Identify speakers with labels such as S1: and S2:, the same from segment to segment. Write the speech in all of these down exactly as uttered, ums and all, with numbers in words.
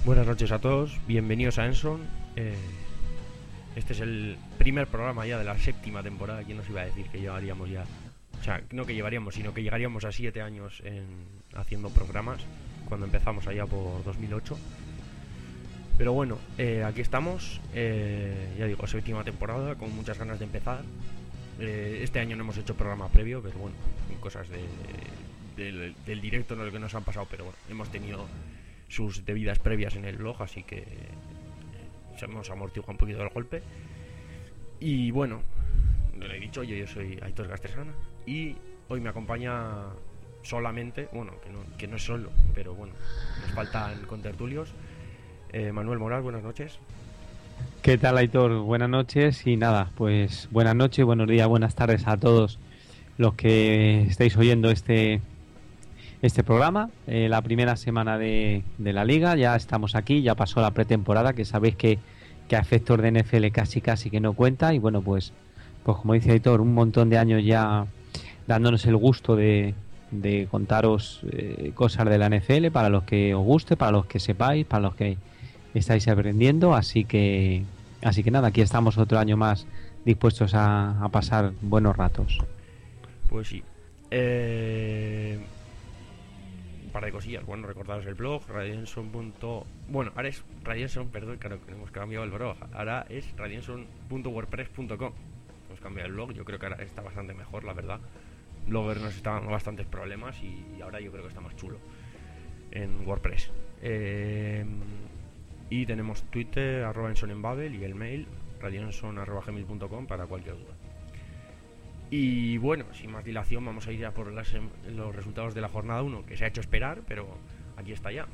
S1: Buenas noches a todos, bienvenidos a Enson. Eh, este es el primer programa ya de la séptima temporada. ¿Quién nos iba a decir que llevaríamos ya? O sea, no que llevaríamos, sino que llegaríamos a siete años en, haciendo programas, cuando empezamos allá por dos mil ocho. Pero bueno, eh, aquí estamos, eh, ya digo, séptima temporada, con muchas ganas de empezar. Eh, este año no hemos hecho programa previo, pero bueno, cosas de, del, del directo no lo que nos han pasado, pero bueno, hemos tenido sus debidas previas en el blog, así que eh, hemos amortiguado un poquito el golpe. Y bueno, lo he dicho, yo, yo soy Aitor Gastresana y hoy me acompaña solamente, bueno, que no, que no es solo, pero bueno, nos faltan contertulios. eh, Manuel Moral, buenas noches.
S2: ¿Qué tal, Aitor? Buenas noches y nada, pues buenas noches, buenos días, buenas tardes a todos los que estáis oyendo este este programa, eh, la primera semana de, de la liga. Ya estamos aquí, ya pasó la pretemporada, que sabéis que, que a efectos de N F L casi casi que no cuenta, y bueno, pues pues como dice Aitor, un montón de años ya dándonos el gusto de, de contaros eh, cosas de la N F L, para los que os guste, para los que sepáis, para los que estáis aprendiendo, así que así que nada, aquí estamos otro año más dispuestos a, a pasar buenos ratos.
S1: Pues sí. Eh... Un par de cosillas. Bueno, recordaros el blog, Radianson. Bueno, ahora es Radianson, perdón, claro, que hemos cambiado el blog. Ahora es radianson punto wordpress punto com. Hemos cambiado el blog, yo creo que ahora está bastante mejor, la verdad. Blogger nos estaban dando bastantes problemas y ahora yo creo que está más chulo en WordPress. Eh, y tenemos Twitter, arroba Enson en Babel, y el mail, radianson arroba gmail punto com, para cualquier duda. Y bueno, sin más dilación, vamos a ir a por las, los resultados de la jornada uno, que se ha hecho esperar, pero aquí está ya.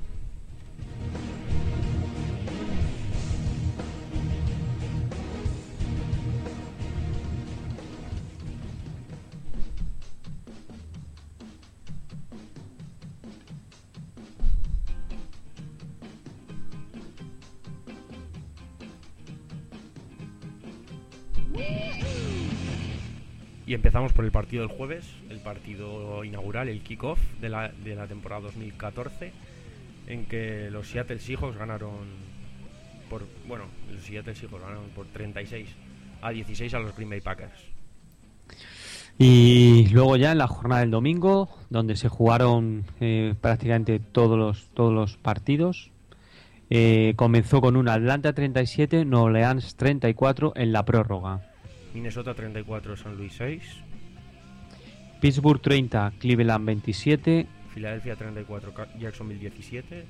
S1: Y empezamos por el partido del jueves, el partido inaugural, el kickoff de la, de la temporada dos mil catorce, en que los Seattle Seahawks ganaron por, bueno, los Seattle Seahawks ganaron por treinta y seis a dieciséis a los Green Bay Packers.
S2: Y luego ya en la jornada del domingo, donde se jugaron eh, prácticamente todos los todos los partidos, eh, comenzó con un Atlanta treinta y siete, Nueva Orleans treinta y cuatro en la prórroga.
S1: Minnesota treinta y cuatro, San Luis seis.
S2: Pittsburgh treinta, Cleveland veintisiete.
S1: Filadelfia treinta y cuatro, Jacksonville diecisiete.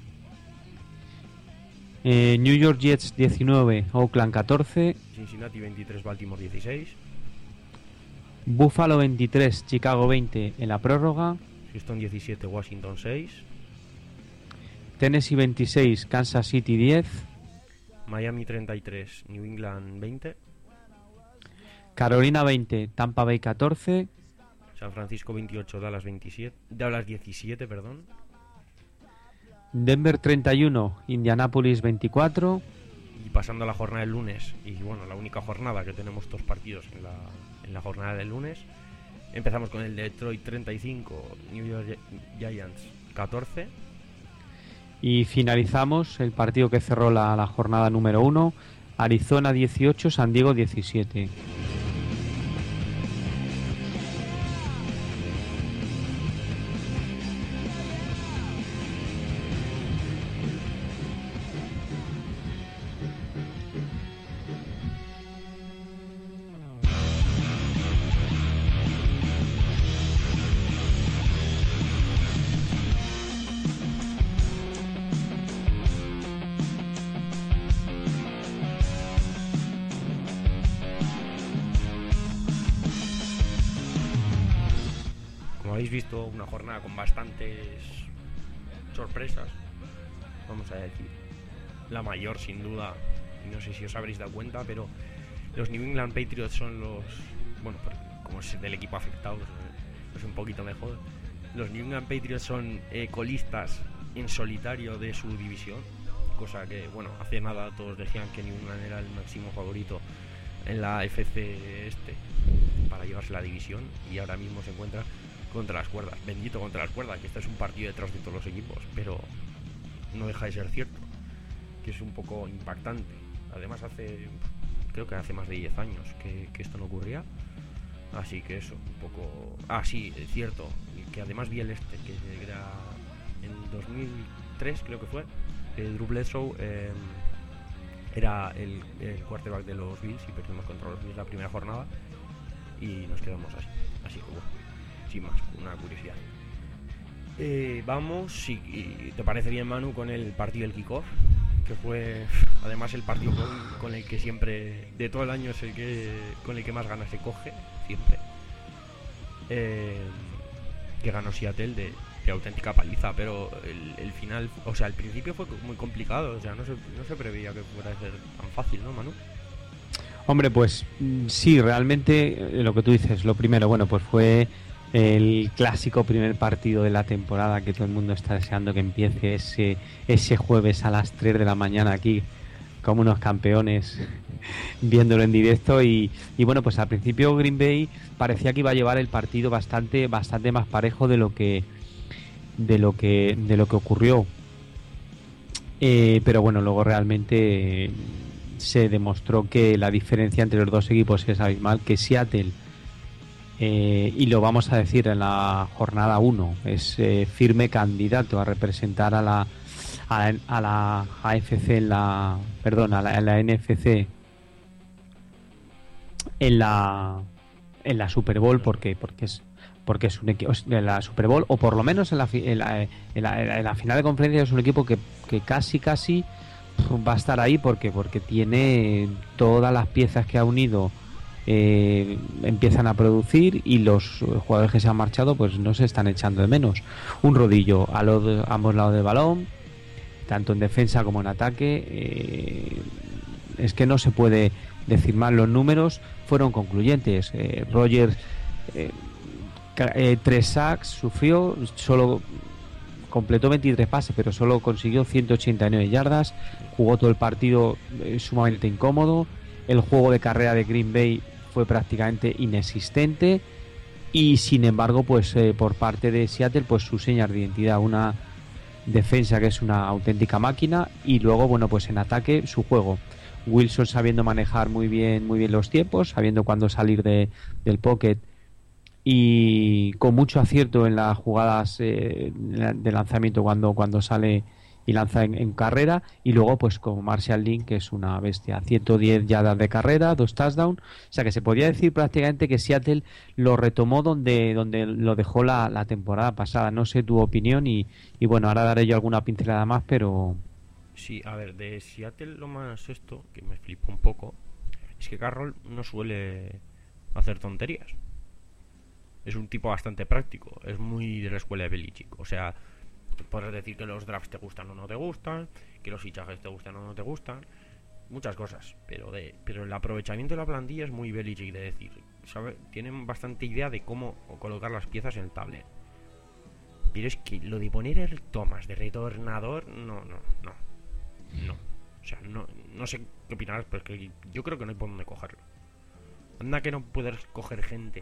S2: Eh, New York Jets diecinueve, Oakland catorce.
S1: Cincinnati veintitrés, Baltimore dieciséis.
S2: Buffalo veintitrés, Chicago veinte en la prórroga.
S1: Houston diecisiete, Washington seis.
S2: Tennessee veintiséis, Kansas City diez.
S1: Miami treinta y tres, New England veinte.
S2: Carolina veinte, Tampa Bay catorce.
S1: San Francisco veintiocho, Dallas veintisiete, Dallas diecisiete, perdón.
S2: Denver treinta y uno, Indianapolis veinticuatro.
S1: Y pasando a la jornada del lunes, y bueno, la única jornada que tenemos dos partidos en la, en la jornada del lunes, empezamos con el Detroit treinta y cinco, New York Giants catorce.
S2: Y finalizamos el partido que cerró la, la jornada número uno, Arizona dieciocho, San Diego diecisiete.
S1: Habéis visto una jornada con bastantes sorpresas, vamos a decir. La mayor, sin duda, no sé si os habréis dado cuenta, pero los New England Patriots son los, bueno, como es del equipo afectado, pues es un poquito mejor. Los New England Patriots son eh, colistas en solitario de su división, cosa que, bueno, hace nada todos decían que New England era el máximo favorito en la A F C este para llevarse la división, y ahora mismo se encuentra contra las cuerdas. Bendito contra las cuerdas, que este es un partido detrás de todos los equipos, pero no deja de ser cierto. que es un poco impactante. Además hace, creo que hace más de diez años que, que esto no ocurría. Así que eso, un poco... Ah, sí, es cierto, que además vi el este, que era en dos mil tres creo que fue, el Drew Bledsoe eh, era el, el quarterback de los Bills y perdimos contra los Bills la primera jornada y nos quedamos así. Así que bueno, sin más, una curiosidad. Eh, vamos, si te parece bien, Manu, con el partido del kickoff, que fue además el partido con, con el que siempre, de todo el año, es el que con el que más ganas se coge, siempre. Eh, que ganó Seattle de, de auténtica paliza, pero el, el final, o sea, el principio fue muy complicado, o sea, no se, no se preveía que fuera a ser tan fácil, ¿no, Manu?
S2: Hombre, pues sí, realmente lo que tú dices, lo primero, bueno, pues fue el clásico primer partido de la temporada que todo el mundo está deseando que empiece ese, ese jueves a las tres de la mañana aquí, como unos campeones, viéndolo en directo. Y, y bueno, pues al principio Green Bay parecía que iba a llevar el partido bastante, bastante más parejo de lo que, de lo que, de lo que ocurrió. Eh, pero bueno, luego realmente eh, se demostró que la diferencia entre los dos equipos es abismal, que Seattle, Eh, y lo vamos a decir en la jornada uno, es eh, firme candidato a representar a la a la, a la A F C en la perdón a la, a la N F C en la en la Super Bowl, porque porque es porque es un equipo en la Super Bowl, o por lo menos en la, en la, en la, en la final de conferencia. Es un equipo que, que casi casi va a estar ahí, porque porque tiene todas las piezas que ha unido. Eh, empiezan a producir y los jugadores que se han marchado pues no se están echando de menos. Un rodillo a, los de, a ambos lados del balón, tanto en defensa como en ataque. Eh, es que no se puede decir mal. Los números fueron concluyentes. eh, Rodgers eh, eh, tres sacks sufrió, solo completó veintitrés pases, pero solo consiguió ciento ochenta y nueve yardas. Jugó todo el partido eh, sumamente incómodo. El juego de carrera de Green Bay fue prácticamente inexistente, y sin embargo, pues eh, por parte de Seattle, pues su señal de identidad, una defensa que es una auténtica máquina, y luego, bueno, pues en ataque su juego. Wilson sabiendo manejar muy bien, muy bien los tiempos, sabiendo cuándo salir de, del pocket, y con mucho acierto en las jugadas eh, de lanzamiento cuando, cuando sale y lanza en, en carrera. Y luego pues como Marshall Lynch, que es una bestia, ciento diez yardas de carrera, dos touchdowns. O sea que se podría decir prácticamente que Seattle lo retomó donde, donde lo dejó la, la temporada pasada. No sé tu opinión, y, y bueno, ahora daré yo alguna pincelada más, pero...
S1: Sí, a ver, de Seattle lo más esto, que me flipa un poco, es que Carroll no suele hacer tonterías. Es un tipo bastante práctico, es muy de la escuela de Belichick. O sea, puedes decir que los drafts te gustan o no te gustan, que los fichajes te gustan o no te gustan, muchas cosas, pero de pero el aprovechamiento de la plantilla es muy Belichick, de decir, ¿sabe? Tienen bastante idea de cómo colocar las piezas en el tablero. Pero es que lo de poner el Thomas de retornador, no, no, no, no. O sea, no, no sé qué opinarás, pero es que yo creo que no hay por dónde cogerlo. Anda que no puedes coger gente.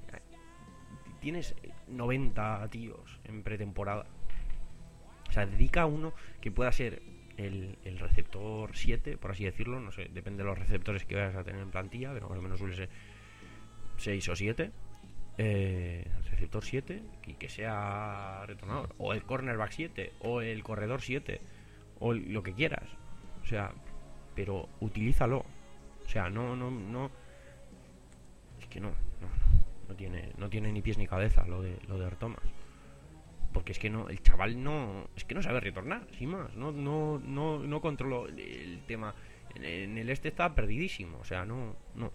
S1: Tienes noventa tíos en pretemporada. O sea, dedica a uno que pueda ser el, el receptor siete, por así decirlo. No sé, depende de los receptores que vayas a tener en plantilla, pero más o menos suele ser seis o siete. Eh, receptor siete, y que sea retornador. O el cornerback siete, o el corredor siete, o lo que quieras. O sea, pero utilízalo. O sea, no, no, no. Es que no, no, no. No tiene, no tiene ni pies ni cabeza lo de lo de Earl Thomas. Porque es que no, el chaval no, es que no sabe retornar, sin más. No, no, no, no controló el tema. En, en el este está perdidísimo. O sea, no, no.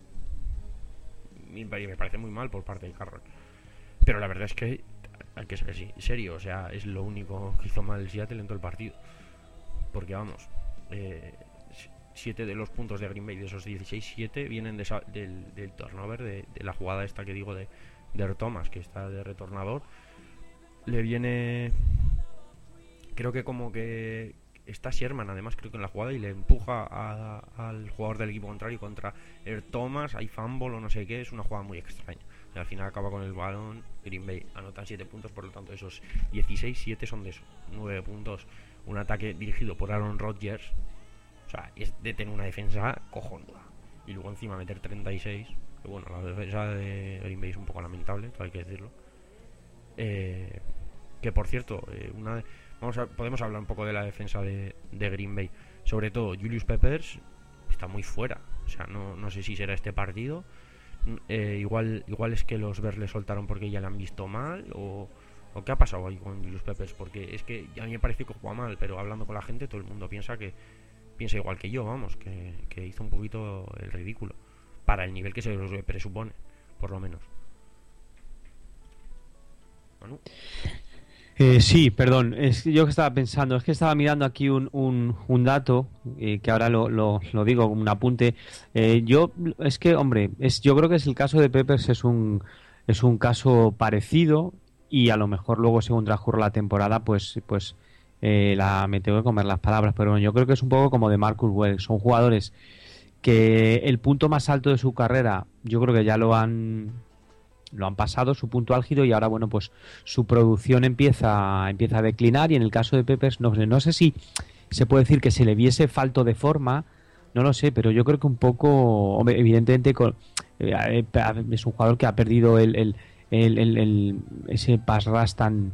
S1: Me, me parece muy mal por parte de Carroll. Pero la verdad es que hay que ser serio. O sea, es lo único que hizo mal el Seattle en todo el partido. Porque vamos, eh, siete de los puntos de Green Bay, de esos dieciséis, siete vienen de esa, del, del turnover, de, de la jugada esta que digo de, de Earl Thomas, que está de retornador. Le viene, creo que como que está Sherman además, creo que en la jugada, y le empuja a, a, al jugador del equipo contrario contra Earl Thomas, hay fumble o no sé qué. Es una jugada muy extraña, y al final acaba con el balón. Green Bay anotan siete puntos, por lo tanto esos dieciséis, siete son de eso, nueve puntos. Un ataque dirigido por Aaron Rodgers, sea, es de tener una defensa cojonuda. Y luego encima meter treinta y seis. Que bueno, la defensa de Green Bay es un poco lamentable, hay que decirlo. Eh, que por cierto, eh, una de, vamos a, podemos hablar un poco de la defensa de, de Green Bay. Sobre todo, Julius Peppers está muy fuera. O sea, no, no sé si será este partido. Eh, igual, igual es que los Bears le soltaron porque ya le han visto mal. O, o qué ha pasado ahí con Julius Peppers. Porque es que a mí me parece que juega mal, pero hablando con la gente, todo el mundo piensa que piensa igual que yo, vamos, que, que hizo un poquito el ridículo. Para el nivel que se les presupone, por lo menos. Manu.
S2: Eh, sí, perdón, es yo que estaba pensando, es que estaba mirando aquí un, un, un dato, eh, que ahora lo, lo, lo digo como un apunte. Eh, yo, es que, hombre, es, yo creo que es el caso de Peppers, es un, es un caso parecido, y a lo mejor luego, según transcurra la temporada, pues, pues eh, la, me tengo que comer las palabras, pero bueno, yo creo que es un poco como de Marcus Wells. Son jugadores que el punto más alto de su carrera, yo creo que ya lo han lo han pasado, su punto álgido, y ahora, bueno, pues su producción empieza empieza a declinar. Y en el caso de Peppers, no sé, no sé si se puede decir que se le viese falto de forma, no lo sé, pero yo creo que un poco, hombre, evidentemente con, eh, es un jugador que ha perdido el, el, el, el, el ese pass rush tan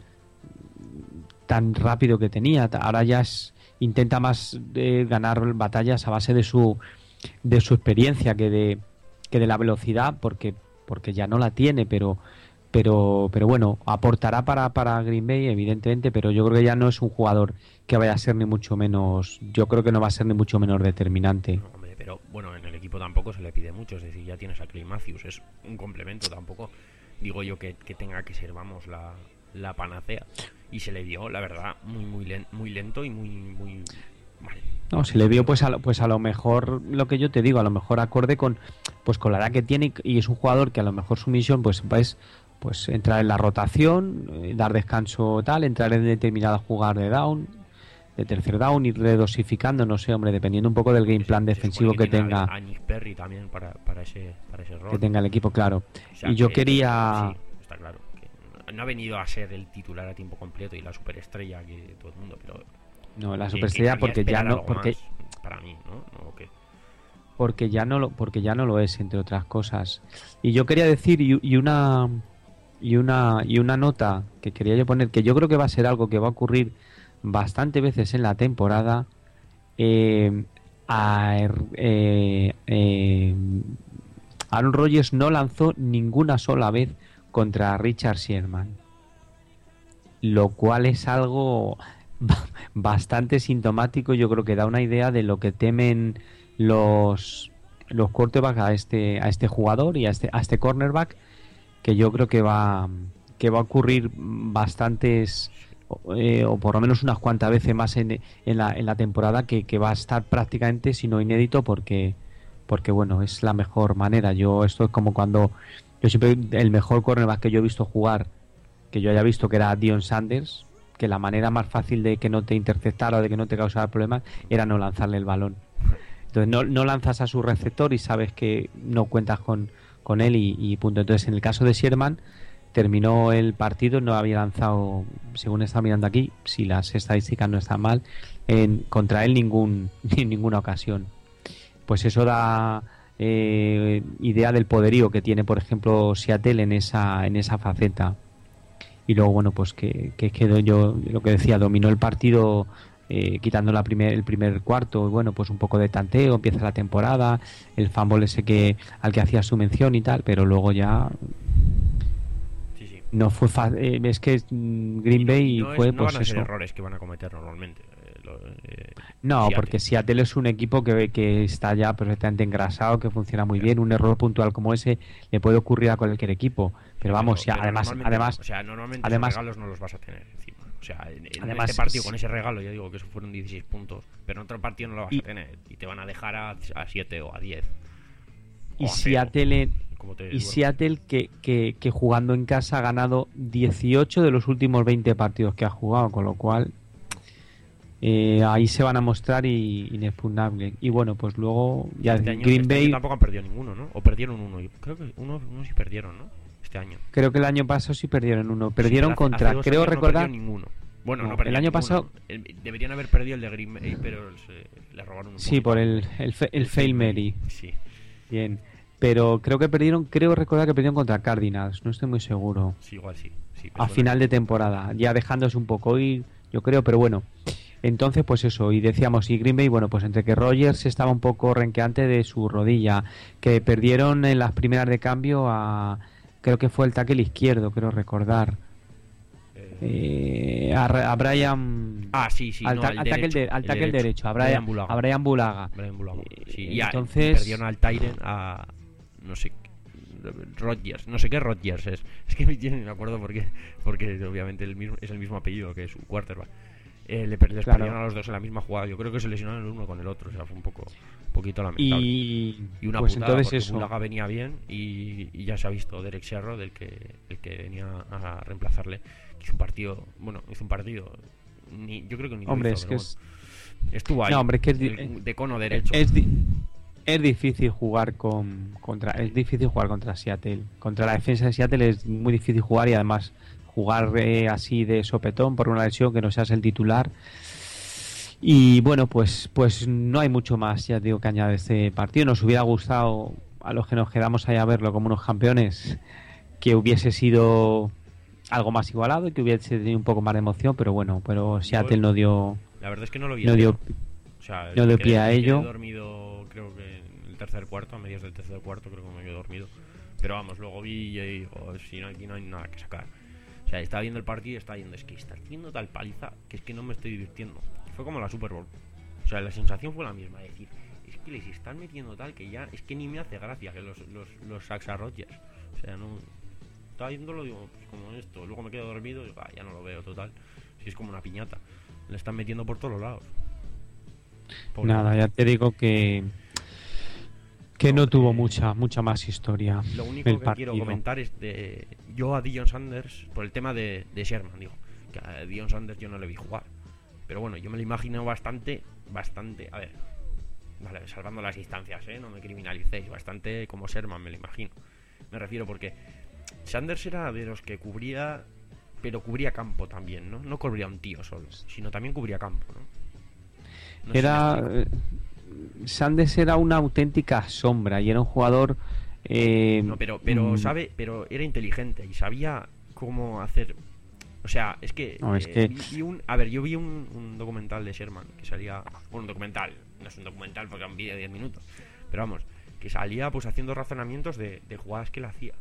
S2: tan rápido que tenía. Ahora ya es, intenta más eh, ganar batallas a base de su de su experiencia que de que de la velocidad, porque porque ya no la tiene, pero pero pero bueno, aportará para para Green Bay, evidentemente, pero yo creo que ya no es un jugador que vaya a ser ni mucho menos, yo creo que no va a ser ni mucho menos determinante.
S1: No, hombre, pero bueno, en el equipo tampoco se le pide mucho, es decir, ya tienes a Clay Matthews, es un complemento, tampoco digo yo que, que tenga que ser, vamos, la, la panacea. Y se le dio, la verdad, muy muy lento, muy lento y muy muy mal.
S2: No, se le vio pues a lo, pues a lo mejor lo que yo te digo, a lo mejor acorde con pues con la edad que tiene, y es un jugador que a lo mejor su misión pues es pues entrar en la rotación, eh, dar descanso tal, entrar en determinada jugada de down, de tercer down, ir redosificando, no sé, hombre, dependiendo un poco del game plan
S1: se,
S2: defensivo
S1: se
S2: que,
S1: que
S2: tenga
S1: a Nick Perry también para, para ese para ese rol,
S2: que tenga el equipo, claro.
S1: O sea,
S2: y yo
S1: que,
S2: quería
S1: sí, está claro que no ha venido a ser el titular a tiempo completo y la superestrella que todo el mundo, pero
S2: no, la
S1: que,
S2: superestrella
S1: que
S2: porque ya no, porque
S1: más para mí, ¿no? ¿No? ¿Qué?
S2: porque ya no lo porque ya no lo es, entre otras cosas. Y yo quería decir, y, y una y una y una nota que quería yo poner, que yo creo que va a ser algo que va a ocurrir bastante veces en la temporada. eh, a, eh, eh, Aaron Rodgers no lanzó ninguna sola vez contra Richard Sherman, lo cual es algo bastante sintomático. Yo creo que da una idea de lo que temen los los quarterbacks a este a este jugador y a este a este cornerback, que yo creo que va que va a ocurrir bastantes eh, o por lo menos unas cuantas veces más en, en la en la temporada, que, que va a estar prácticamente, si no inédito, porque porque bueno, es la mejor manera. Yo esto es como cuando yo siempre el mejor cornerback que yo he visto jugar, que yo haya visto, que era Deion Sanders, que la manera más fácil de que no te interceptara o de que no te causara problemas era no lanzarle el balón. Entonces no, no lanzas a su receptor y sabes que no cuentas con, con él y, y punto. Entonces en el caso de Sherman, terminó el partido, no había lanzado, según está mirando aquí, si las estadísticas no están mal, en, contra él ningún en ninguna ocasión. Pues eso da eh, idea del poderío que tiene, por ejemplo, Seattle en esa en esa faceta. Y luego, bueno, pues que, que quedó, yo lo que decía, dominó el partido, eh, quitando la primer, el primer cuarto, y bueno, pues un poco de tanteo, empieza la temporada, el fumble ese que al que hacía su mención y tal, pero luego ya
S1: sí, sí.
S2: no fue fácil. Es que Green Bay
S1: no, no
S2: fue
S1: es, no
S2: pues
S1: van a ser
S2: eso.
S1: errores que van a cometer normalmente. Eh, lo, eh,
S2: No,
S1: Seattle.
S2: porque Seattle es un equipo que, que está ya perfectamente engrasado, que funciona muy bien. Un error puntual como ese le puede ocurrir a cualquier equipo. Pero vamos,
S1: pero,
S2: ya,
S1: pero
S2: además, además,
S1: o sea, normalmente
S2: además,
S1: esos regalos no los vas a tener encima. O sea, en, en
S2: además,
S1: este partido con ese regalo, yo digo que eso fueron dieciséis puntos, pero en otro partido no lo vas
S2: y,
S1: a tener y te van a dejar a siete o a diez.
S2: Y Seattle,
S1: te,
S2: y
S1: bueno.
S2: Seattle que, que, que jugando en casa ha ganado dieciocho de los últimos veinte partidos que ha jugado, con lo cual eh, ahí se van a mostrar y, inexpugnables. Y bueno, pues luego ya
S1: este año,
S2: Green
S1: este
S2: Bay
S1: año tampoco han perdido ninguno, ¿no? O perdieron uno. Yo creo que uno, uno sí perdieron, ¿no? Este año.
S2: Creo que el año pasado sí perdieron uno. Perdieron
S1: sí, hace,
S2: contra,
S1: hace
S2: creo recordar.
S1: No ninguno. Bueno, no,
S2: No,
S1: perdían
S2: el año
S1: ninguno.
S2: pasado-
S1: El- deberían haber perdido el de Green Bay, pero se, le robaron un
S2: Sí,
S1: poquito.
S2: por el, el, fe- el Fail Mary.
S1: Sí.
S2: Bien. Pero creo que perdieron, creo recordar que perdieron contra Cardinals, no estoy muy seguro.
S1: Sí, igual sí. sí me
S2: A
S1: suena.
S2: final de temporada, ya dejándose un poco ir, yo creo, pero bueno. Entonces, pues eso, y decíamos, y Green Bay, bueno, pues entre que Rogers estaba un poco renqueante de su rodilla, que perdieron en las primeras de cambio a, creo que fue el tackle izquierdo, creo recordar,
S1: Eh,
S2: eh, a, a Brian...
S1: Ah, sí, sí.
S2: al,
S1: no,
S2: ta-
S1: el
S2: al tackle,
S1: derecho,
S2: de- al
S1: el
S2: tackle derecho, a Brian,
S1: Bulaga.
S2: a Brian Bulaga.
S1: Brian Bulaga. Sí,
S2: Eh,
S1: y a-
S2: entonces-
S1: y perdieron al Tyren a. No sé. Rodgers. No sé qué Rodgers es. Es que yo ni me acuerdo porque, porque obviamente el mismo, es el mismo apellido que su quarterback. Eh, le per- les
S2: Claro.
S1: perdieron a los dos en la misma jugada. Yo creo que se lesionaron el uno con el otro. O sea, fue un poco, un poquito lamentable.
S2: Y,
S1: Y una
S2: pues
S1: putada
S2: entonces
S1: porque
S2: eso.
S1: Bulaga venía bien y, y ya se ha visto Derek Sherrod, del que, el que venía a reemplazarle. Hizo un partido, bueno, hizo un partido, ni, yo creo que ni lo
S2: Hombre,
S1: hizo,
S2: es que
S1: pero
S2: es,
S1: bueno. Estuvo ahí,
S2: no, hombre, es que es di-
S1: el- de cono derecho.
S2: es, di- es difícil jugar con contra es difícil jugar contra Seattle. Contra la defensa de Seattle es muy difícil jugar y además jugar eh, así de sopetón por una lesión que no seas el titular. Y bueno, pues pues no hay mucho más, ya digo, que añadir a este partido. Nos hubiera gustado a los que nos quedamos ahí a verlo como unos campeones que hubiese sido algo más igualado y que hubiese tenido un poco más de emoción, pero bueno, pero Seattle no dio
S1: La verdad es que no lo vi.
S2: no
S1: entero.
S2: dio
S1: O sea,
S2: no
S1: me
S2: dio
S1: quedé-
S2: pie a
S1: me quedé
S2: ello.
S1: dormido, creo que en el tercer cuarto, a medias del tercer cuarto, creo que me quedé dormido. Pero vamos, luego vi y digo, si no, aquí no hay nada que sacar. O sea, estaba viendo el partido y estaba viendo, es que está haciendo tal paliza que es que no me estoy divirtiendo. Fue como la Super Bowl. O sea, la sensación fue la misma, es decir, es que les están metiendo tal que ya, es que ni me hace gracia que los, los, los sacks a Rodgers. O sea, no... Estaba viéndolo, digo, pues como esto. Luego me quedo dormido y digo, ah, ya no lo veo, total. Si es como una piñata. Le están metiendo por todos los lados. Pobre
S2: nada,
S1: hombre.
S2: ya te digo que que no
S1: No,
S2: tuvo
S1: eh,
S2: mucha mucha más historia
S1: Lo único
S2: el
S1: que
S2: partido.
S1: quiero comentar es de yo a Dion Sanders por el tema de, de Sherman, digo, que a Dion Sanders yo no le vi jugar, pero bueno, yo me lo imagino bastante, bastante, a ver, vale, salvando las distancias, ¿eh? No me criminalicéis, bastante como Sherman me lo imagino, me refiero porque Sanders era de los que cubría, pero cubría campo también, ¿no? No cubría un tío solo, sino también cubría campo, ¿no? No sé si me
S2: Era
S1: explico.
S2: eh, Sanders era una auténtica sombra y era un jugador eh,
S1: No, pero, pero
S2: mm,
S1: sabe, pero era inteligente y sabía cómo hacer. O sea, es que,
S2: No, es
S1: eh,
S2: que-
S1: vi, vi un, a ver, yo vi un, un documental de Sherman que salía, bueno, un documental, no es un documental porque era un vídeo de diez minutos, pero vamos, que salía pues haciendo razonamientos de, de jugadas que él hacía.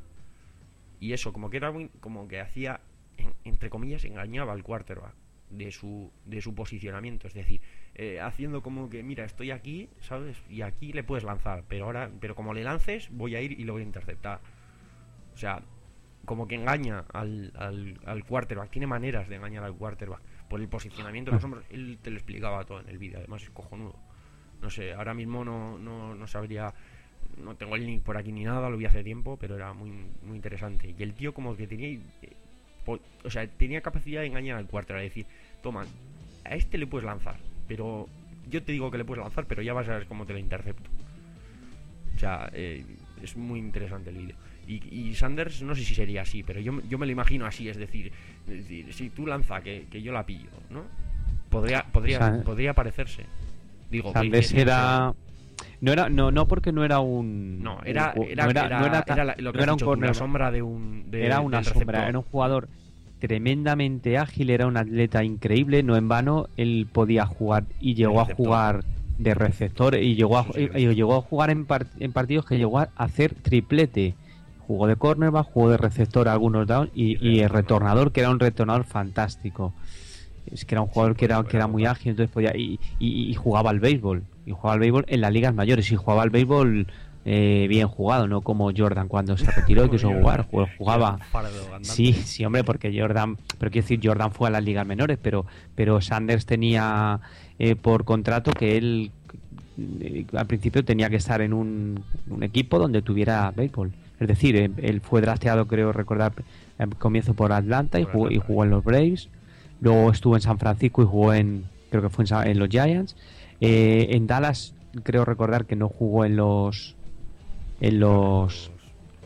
S1: Y eso, como que era muy, como que hacía, en- entre comillas, engañaba al quarterback de su, de su posicionamiento, es decir, eh, haciendo como que, mira, estoy aquí, ¿sabes? Y aquí le puedes lanzar, pero ahora, pero como le lances, voy a ir y lo voy a interceptar. O sea, como que engaña al, al, al quarterback, tiene maneras de engañar al quarterback por el posicionamiento de los hombros. Él te lo explicaba todo en el vídeo, además es cojonudo. No sé, ahora mismo no, no, no sabría, no tengo el link por aquí ni nada, lo vi hace tiempo, pero era muy, muy interesante. Y el tío como que tenía, eh, po- o sea, tenía capacidad de engañar al quarterback, es decir, toma, a este le puedes lanzar, pero yo te digo que le puedes lanzar, pero ya vas a ver cómo te lo intercepto. O sea, eh, es muy interesante el vídeo. Y, y Sanders no sé si sería así, pero yo, yo me lo imagino así, es decir, es decir, si tú lanza que, que yo la pillo, ¿no? Podría, podría,
S2: O sea,
S1: podría parecerse. Digo, que-
S2: Sanders
S1: que-
S2: era no era no no porque no era un
S1: No, era,
S2: un-
S1: era,
S2: no
S1: era,
S2: no era,
S1: era la- lo que
S2: no
S1: has
S2: era un
S1: dicho tú, la
S2: corner,
S1: sombra de un de-
S2: era una
S1: del
S2: sombra,
S1: receptor.
S2: era un jugador tremendamente ágil, era un atleta increíble, no en vano él podía jugar y llegó a
S1: receptor.
S2: jugar de receptor y llegó a,
S1: Sí, sí,
S2: y- y llegó a jugar en, par- en partidos que llegó a hacer triplete. Jugó de cornerback, jugó de receptor a algunos downs y, y el retornador, que era un retornador fantástico. Es que era un jugador que era, que era muy ágil, entonces podía y, y- y jugaba al béisbol. Y jugaba al béisbol en las ligas mayores y jugaba al béisbol eh, bien jugado, no como Jordan cuando se retiró y quiso jugar. Jugaba, jugaba Sí, sí, hombre, porque Jordan, pero quiero decir, Jordan fue a las ligas menores, pero, pero Sanders tenía eh, por contrato que él eh, al principio tenía que estar en un, un equipo donde tuviera béisbol. Es decir, él, él fue drafteado, creo recordar, al comienzo por Atlanta y
S1: Por
S2: jugó, y
S1: Atlanta.
S2: jugó en los Braves. Luego estuvo en San Francisco y jugó en, creo que fue en, Sa- en los Giants. Eh, en Dallas creo recordar que no jugó en los, en los,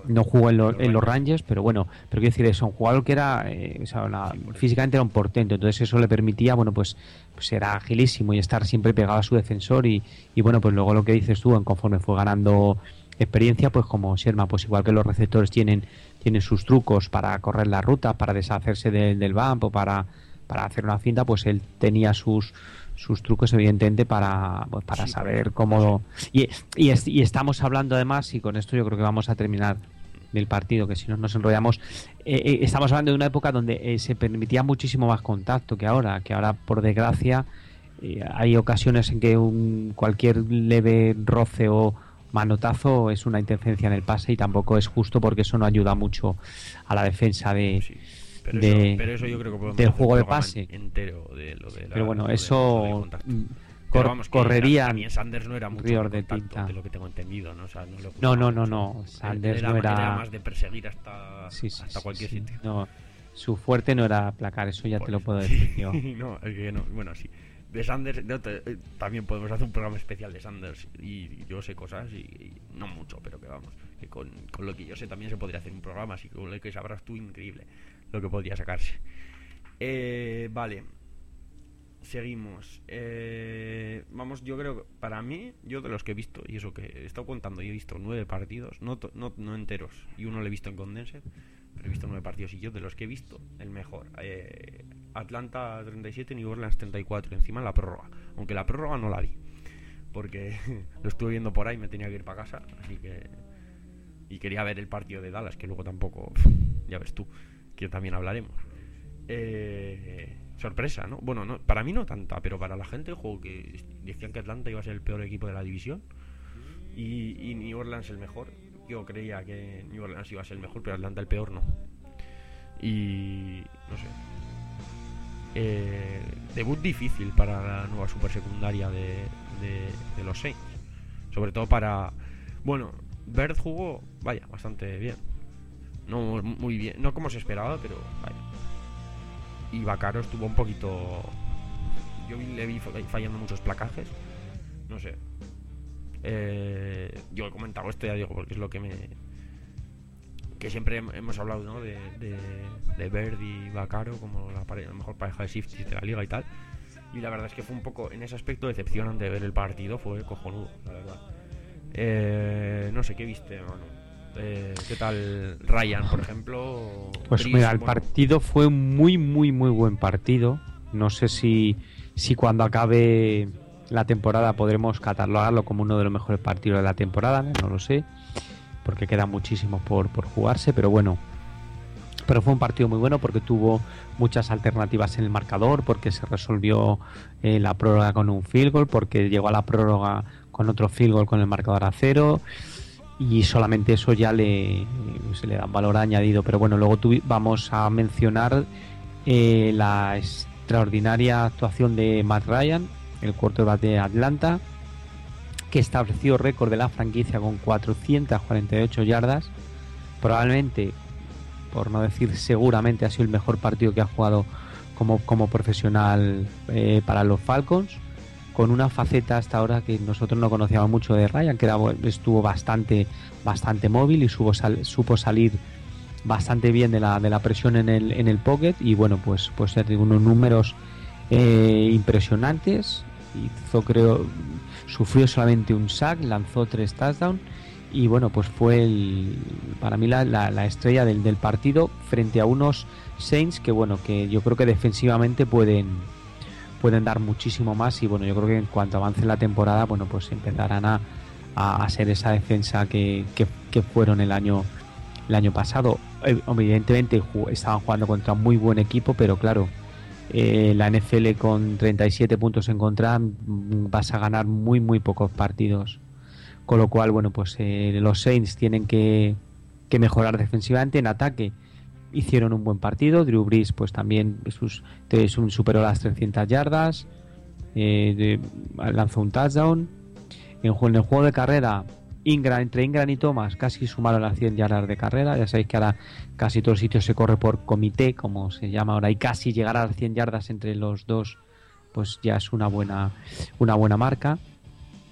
S2: no jugó en, lo, en los Rangers, pero bueno, pero quiero decir, es un jugador que era, eh, o sea, una, sí, físicamente era un portento, entonces eso le permitía, bueno, pues, pues era agilísimo y estar siempre pegado a su defensor y, y bueno, pues luego lo que dices tú, en conforme fue ganando experiencia, pues como Sherman, pues igual que los receptores tienen, tienen sus trucos para correr la ruta, para deshacerse de, del bump o para, para hacer una cinta, pues él tenía sus sus trucos evidentemente para pues, para sí, saber cómo y, y, es, y estamos hablando además, y con esto yo creo que vamos a terminar del partido, que si no nos enrollamos, eh, eh, estamos hablando de una época donde eh, se permitía muchísimo más contacto que ahora, que ahora por desgracia eh, hay ocasiones en que un cualquier leve roce o manotazo es una interferencia en el pase y tampoco es justo porque eso no ayuda mucho a la defensa de
S1: sí. Pero,
S2: de,
S1: eso, pero eso yo creo que podemos
S2: del juego de pase
S1: entero de lo de la,
S2: pero bueno,
S1: lo
S2: eso
S1: de,
S2: mm,
S1: pero vamos,
S2: correría
S1: también Sanders no era mucho
S2: de,
S1: de
S2: tinta
S1: de lo que tengo entendido, ¿no? O sea, no, lo
S2: no, no, no, no, Sanders
S1: era,
S2: no era...
S1: era más de perseguir hasta,
S2: sí, sí,
S1: hasta
S2: sí,
S1: cualquier
S2: sí.
S1: sitio.
S2: No, su fuerte no era placar, eso ya
S1: pues,
S2: te lo puedo decir yo.
S1: no, es que no, bueno, sí. De Sanders, de, de, también podemos hacer un programa especial de Sanders y, y yo sé cosas y, y no mucho, pero que vamos, que con, con lo que yo sé también se podría hacer un programa, así que con lo que sabrás tú, increíble lo que podría sacarse. Eh, vale, seguimos. Eh, vamos, yo creo que para mí, yo de los que he visto, y eso que he estado contando, yo he visto nueve partidos, no, no, no enteros, y uno lo he visto en Condensed, pero he visto nueve partidos, y yo de los que he visto, el mejor. Eh, Atlanta treinta y siete, New Orleans treinta y cuatro, encima la prórroga, aunque la prórroga no la vi, porque lo estuve viendo por ahí, me tenía que ir para casa, así que... Y quería ver el partido de Dallas, que luego tampoco, ya ves tú, que también hablaremos. Eh, sorpresa, ¿no? Bueno, no, para mí no tanta, pero para la gente, juego que decían que Atlanta iba a ser el peor equipo de la división y, y New Orleans el mejor. Yo creía que New Orleans iba a ser el mejor, pero Atlanta el peor no. Y no sé. Eh, debut difícil para la nueva super secundaria de, de, de los Saints. Sobre todo para... Bueno, Bird jugó, vaya, bastante bien. No muy bien, no como se esperaba, pero vaya. Y Vaccaro estuvo un poquito... Yo le vi fallando muchos placajes. No sé. Eh, yo he comentado esto, ya digo, porque es lo que me... Que siempre hemos hablado, ¿no? De, de, de Bird y Vaccaro como la, pare... la mejor pareja de safeties de la liga y tal. Y la verdad es que fue un poco, en ese aspecto, decepcionante ver el partido. Fue cojonudo, la verdad. Eh, no sé, ¿qué viste, mano? Eh, ¿Qué tal Ryan, por ejemplo?
S2: Pues
S1: Brice,
S2: mira, el
S1: bueno.
S2: partido fue muy, muy, muy buen partido. No sé si, si cuando acabe la temporada podremos catalogarlo como uno de los mejores partidos de la temporada, no lo sé, porque queda muchísimo por, por jugarse, pero bueno. Pero fue un partido muy bueno porque tuvo muchas alternativas en el marcador, porque se resolvió eh, la prórroga con un field goal, porque llegó a la prórroga con otro field goal con el marcador a cero. Y solamente eso ya le se le da un valor añadido. Pero bueno, luego tuvi, vamos a mencionar eh, la extraordinaria actuación de Matt Ryan, el quarterback de Atlanta, que estableció récord de la franquicia con cuatrocientas cuarenta y ocho yardas. Probablemente, por no decir seguramente, ha sido el mejor partido que ha jugado como, como profesional eh, para los Falcons, con una faceta hasta ahora que nosotros no conocíamos mucho de Ryan, que era, estuvo bastante bastante móvil y supo, sal, supo salir bastante bien de la, de la presión en el, en el pocket. Y bueno, pues, pues ya tengo unos números eh, impresionantes. Hizo, creo, sufrió solamente un sack, lanzó tres touchdowns y bueno, pues fue el, para mí la, la, la estrella del, del partido frente a unos Saints que bueno, que yo creo que defensivamente pueden pueden dar muchísimo más. Y bueno, yo creo que en cuanto avance la temporada, bueno, pues empezarán a, a, a ser esa defensa que, que, que fueron el año el año pasado. Evidentemente estaban jugando contra un muy buen equipo, pero claro, eh, la N F L con treinta y siete puntos en contra vas a ganar muy muy pocos partidos, con lo cual bueno, pues eh, los Saints tienen que, que mejorar defensivamente. En ataque hicieron un buen partido. Drew Brees pues también sus, superó las trescientas yardas, eh, de, lanzó un touchdown. En, en el juego de carrera, Ingram, entre Ingram y Thomas casi sumaron las cien yardas de carrera. Ya sabéis que ahora casi todos los sitios se corre por comité, como se llama ahora, y casi llegar a las cien yardas entre los dos pues ya es una buena una buena marca.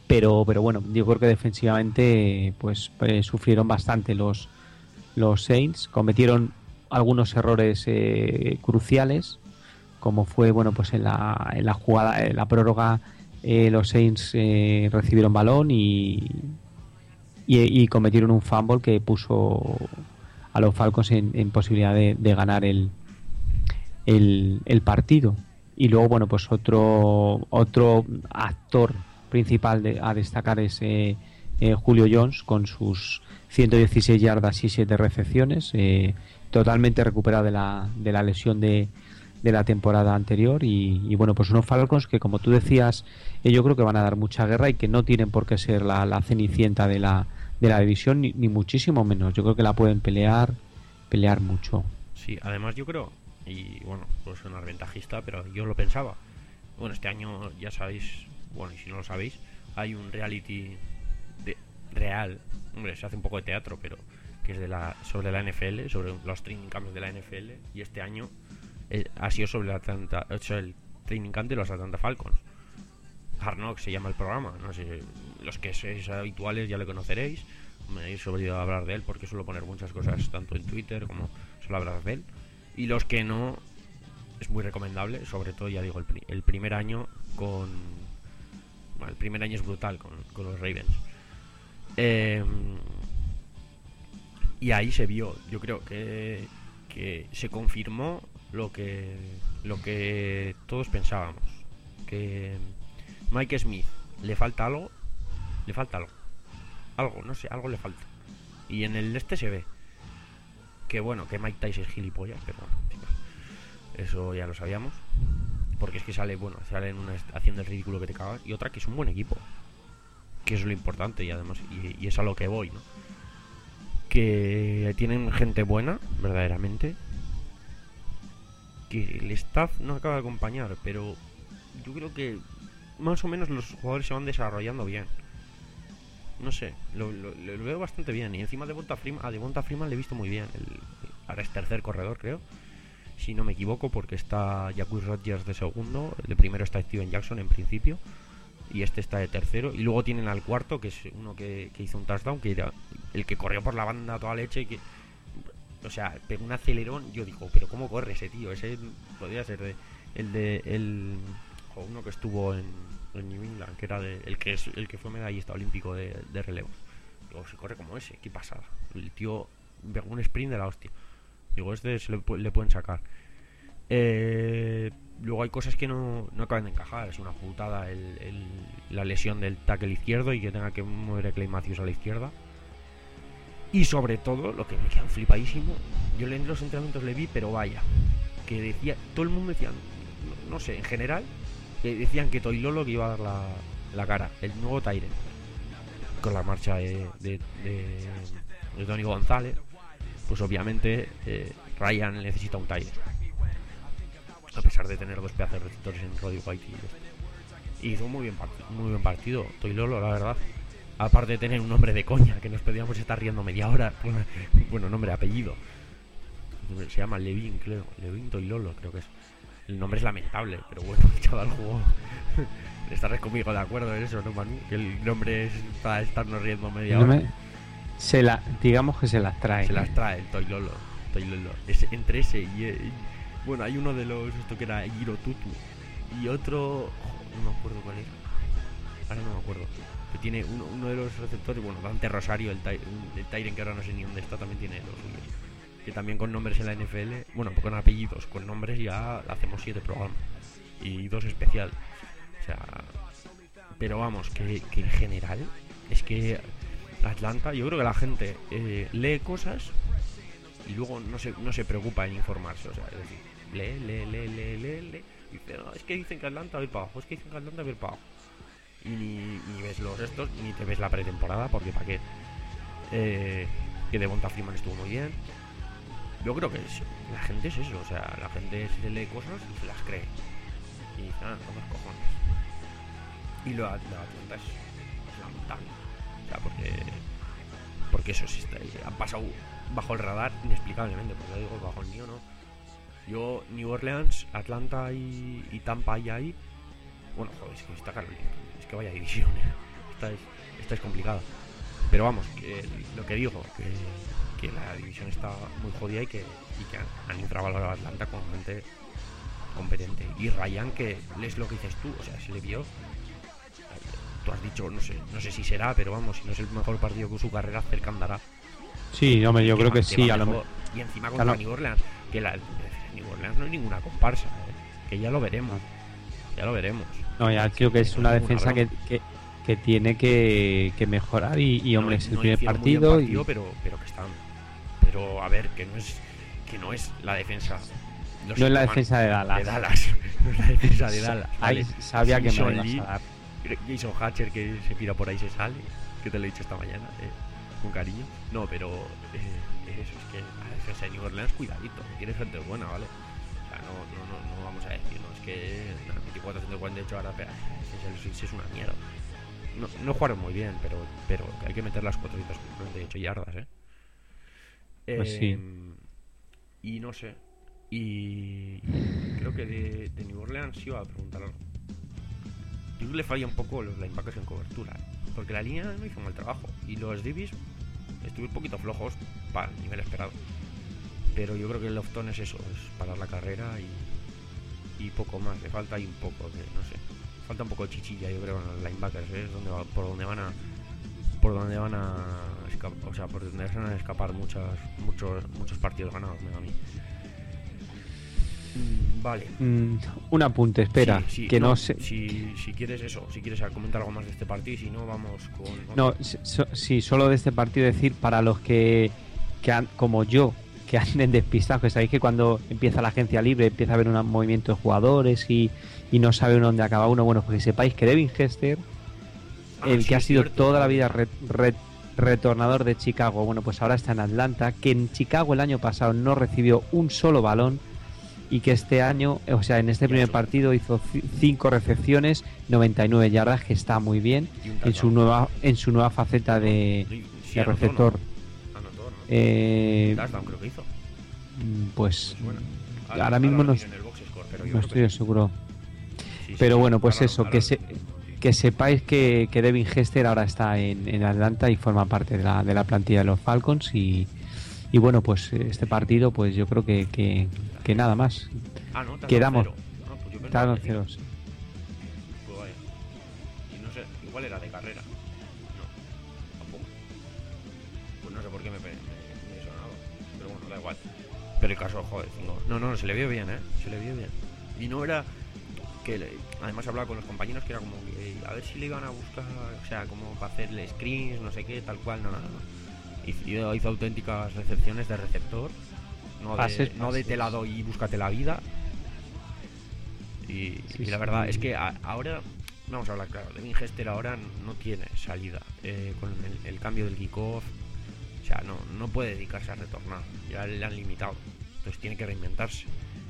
S2: pero pero bueno, yo creo que defensivamente pues eh, sufrieron bastante los los Saints, cometieron algunos errores eh, cruciales, como fue bueno pues en la, en la jugada, en la prórroga, eh, los Saints eh, recibieron balón y, y, y cometieron un fumble que puso a los Falcons en, en posibilidad de, de ganar el, el, el partido. Y luego bueno pues otro otro actor principal de, a destacar es eh, eh, Julio Jones, con sus ciento dieciséis yardas y siete recepciones, eh, totalmente recuperado de la, de la lesión de, de la temporada anterior. Y, y bueno, pues unos Falcons que, como tú decías, eh, yo creo que van a dar mucha guerra y que no tienen por qué ser la, la cenicienta de la, de la división, ni, ni muchísimo menos. Yo creo que la pueden pelear pelear mucho.
S1: Sí, además yo creo, y bueno, puedo sonar ventajista, pero yo lo pensaba. Bueno, este año ya sabéis, bueno, y si no lo sabéis, hay un reality de, real, hombre, se hace un poco de teatro, pero que es de la sobre la N F L, sobre los training camps de la N F L, y este año eh, ha sido sobre la Atlanta, o sea, el training camp de los Atlanta Falcons. Hard Knocks se llama el programa, no sé, los que sois habituales ya lo conoceréis. Me he olvidado hablar de él porque suelo poner muchas cosas tanto en Twitter como suelo hablar de él. Y los que no, es muy recomendable, sobre todo, ya digo, el, pri el primer año con... Bueno, el primer año es brutal con, con los Ravens. Eh, y ahí se vio, yo creo que, que se confirmó lo que, lo que todos pensábamos. Que Mike Smith le falta algo, le falta algo. Algo, no sé, algo le falta. Y en el este se ve. Que bueno, que Mike Tyson es gilipollas, pero bueno, eso ya lo sabíamos. Porque es que sale, bueno, sale en una haciendo el ridículo que te cagas. Y otra que es un buen equipo, que es lo importante. Y además, y, y es a lo que voy, ¿no? Que tienen gente buena, verdaderamente. Que el staff no acaba de acompañar, pero yo creo que más o menos los jugadores se van desarrollando bien. No sé, lo, lo, lo veo bastante bien. Y encima de Devonta Freeman, a Devonta Freeman le he visto muy bien. El, ahora es tercer corredor, creo, si no me equivoco, porque está Jacquizz Rodgers de segundo. De primero está Steven Jackson en principio, y este está de tercero. Y luego tienen al cuarto, que es uno que, que hizo un touchdown, que era el que corrió por la banda a toda leche, que, o sea, pegó un acelerón. Yo digo, pero ¿cómo corre ese tío? Ese podría ser de, el de el, o uno que estuvo en, en New England, que era de, el que es el que fue medallista olímpico de, de relevo. Digo, se corre como ese, qué pasada. El tío pegó un sprint de la hostia. Digo, este se le, le pueden sacar. Eh, luego hay cosas que no, no acaban de encajar. Es una putada el, el, la lesión del tackle izquierdo y que tenga que mover a Clay Matthews a la izquierda. Y sobre todo, lo que me queda flipadísimo, yo en los entrenamientos le vi, pero vaya, que decía, todo el mundo decía, no, no sé, en general, que decían que Toilolo que iba a dar la, la cara, el nuevo Tyrant, con la marcha de, de, de, de Tony González. Pues obviamente eh, Ryan necesita un Tyrant, a pesar de tener dos pedazos de receptores en Roddy White y, y hizo un muy bien, muy buen partido Toilolo, la verdad. Aparte de tener un nombre de coña, que nos podíamos estar riendo media hora. Bueno, nombre, apellido. Se llama Levin, creo. Levin Toilolo, creo que es. El nombre es lamentable, pero bueno, el chaval jugó. Estarás conmigo de acuerdo en eso, ¿no, Manu? Que el nombre es para estarnos riendo media hora.
S2: Me... Se la, digamos que se las trae.
S1: Se las trae el Toilolo. Toilolo. Es, entre ese y, y... Bueno, hay uno de los... Esto que era Giro Tutu. Y otro... Oh, no me acuerdo cuál era. Ahora no me acuerdo. Que tiene uno, uno de los receptores, bueno, Dante Rosario, el, el Tyrant, que ahora no sé ni dónde está, también tiene los suyos. Que también con nombres en la N F L, bueno, con apellidos, con nombres ya hacemos siete programas. Y dos especiales. O sea, pero vamos, que, que en general es que Atlanta, yo creo que la gente eh, lee cosas y luego no se, no se preocupa en informarse. O sea, es decir, lee, lee, lee, lee, lee, lee. Y dice, no, es que dicen que Atlanta va a ir para abajo, es que dicen que Atlanta va a ir para abajo. Y ni, ni ves los estos, ni te ves la pretemporada, porque para qué. Eh, que Devonta Freeman estuvo muy bien. Yo creo que es, la gente es eso, o sea, la gente se lee cosas y se las cree. Y dice, ah, no los cojones. Y lo de Atlanta es, es lamentable. O sea, porque porque eso sí está, han pasado bajo el radar inexplicablemente, porque digo bajo el mío no. Yo, New Orleans, Atlanta y, y Tampa y ahí. Bueno, joder, es que está Carolina. Es que vaya división, ¿eh? esta es, esta es complicada. Pero vamos, que lo que digo, que, que la división está muy jodida y que, y que han, han infravalorado a Atlanta con gente competente. Y Ryan, que es lo que dices tú, o sea, se le vio. Tú has dicho, no sé, no sé si será, pero vamos, si no es el mejor partido que su carrera, cerca andará.
S2: Sí, hombre, yo creo que sí, a lo mejor.
S1: Y encima contra
S2: lo...
S1: New Orleans, que la New Orleans no es ninguna comparsa, ¿eh? Que ya lo veremos. Ya lo veremos.
S2: No, ya creo que es una defensa que, que, que tiene que, que mejorar y, y hombre,
S1: no,
S2: es el
S1: no
S2: primer partido,
S1: partido
S2: y...
S1: pero, pero que están. Pero a ver, que no es que no es la defensa.
S2: Los no es la defensa de Dallas.
S1: De Dallas. No es la defensa de Dallas.
S2: Ahí
S1: ¿vale?
S2: sabía que me
S1: Jason
S2: lo
S1: Lee,
S2: ibas a dar.
S1: Jason Hatcher, que se pira por ahí, se sale. Que te lo he dicho esta mañana, eh, con cariño. No, pero eh, eso es que la defensa de New Orleans, cuidadito. Tiene gente buena, ¿vale? O sea, no, no, no, no vamos a decir, no, es que no, veinticuatro ciento cuarenta y ocho ahora pega. Es una mierda. No, no jugaron muy bien, pero, pero hay que meter las cuatrocientas cuarenta y ocho yardas, ¿eh?
S2: Pues
S1: eh
S2: sí.
S1: Y no sé. Y creo que de, de New Orleans iba a preguntar algo. Yo creo que le falla un poco los linebackers en cobertura, ¿eh? Porque la línea no hizo mal trabajo. Y los D Bs estuvieron un poquito flojos para el nivel esperado. Pero yo creo que el Lofton es eso, es parar la carrera y, y poco más. Le falta ahí un poco de, no sé. Falta un poco de chichilla, yo creo, en los linebackers, ¿eh? Es donde va, por donde van a por donde van a escapar, o sea, por donde van a escapar muchas, muchos muchos partidos ganados, me da a mí. Mm, vale.
S2: Mm, un apunte, espera,
S1: sí, sí,
S2: que no,
S1: no
S2: sé.
S1: Si, si quieres eso, si quieres comentar algo más de este partido, y si no, vamos con.
S2: No, so, sí, solo de este partido decir para los que, que han, como yo, que anden despistados, que sabéis que cuando empieza la agencia libre empieza a haber un movimiento de jugadores y, y no sabe uno dónde acaba uno. Bueno, pues que sepáis que Devin Hester, ah, el sí, que ha sido cierto, toda la vida re, re, retornador de Chicago, bueno, pues ahora está en Atlanta, que en Chicago el año pasado no recibió un solo balón y que este año, o sea, en este primer partido hizo cinco recepciones, noventa y nueve yardas, que está muy bien en su nueva en su nueva faceta de,
S1: sí,
S2: de receptor.
S1: Anotó, anotó, ¿no?
S2: Eh,
S1: touchdown creo que hizo.
S2: Pues, pues bueno. ahora,
S1: ahora
S2: mismo no,
S1: score, pero
S2: no estoy seguro.
S1: Sí, sí,
S2: pero
S1: sí,
S2: bueno, pues
S1: ahora,
S2: eso,
S1: ahora,
S2: que se, que sepáis que, que Devin Hester ahora está en, en Atlanta y forma parte de la, de la plantilla de los Falcons y, y bueno, pues este partido, pues yo creo que, que, que nada más.
S1: Ah, no,
S2: quedamos.
S1: No, pues yo
S2: pensaba que cero.
S1: Pues vaya. Y no sé, igual era de carrera. No, tampoco. Pues no sé por qué me, me, me sonaba. Pero bueno, da igual. Pero el caso, joder, no, no, no, se le vio bien, ¿eh? Se le vio bien. Y no era que le, además hablaba con los compañeros que era como que a ver si le iban a buscar, o sea, como para hacerle screens, no sé qué, tal cual, no, no, no. Hizo, hizo auténticas recepciones de receptor, no de, pases, no de te la doy y búscate la vida. Y, sí, y la verdad sí. es que a, ahora, vamos a hablar claro, Devin Hester ahora no tiene salida eh, con el, el cambio del kickoff, o sea, no, no puede dedicarse a retornar, ya le han limitado, entonces tiene que reinventarse.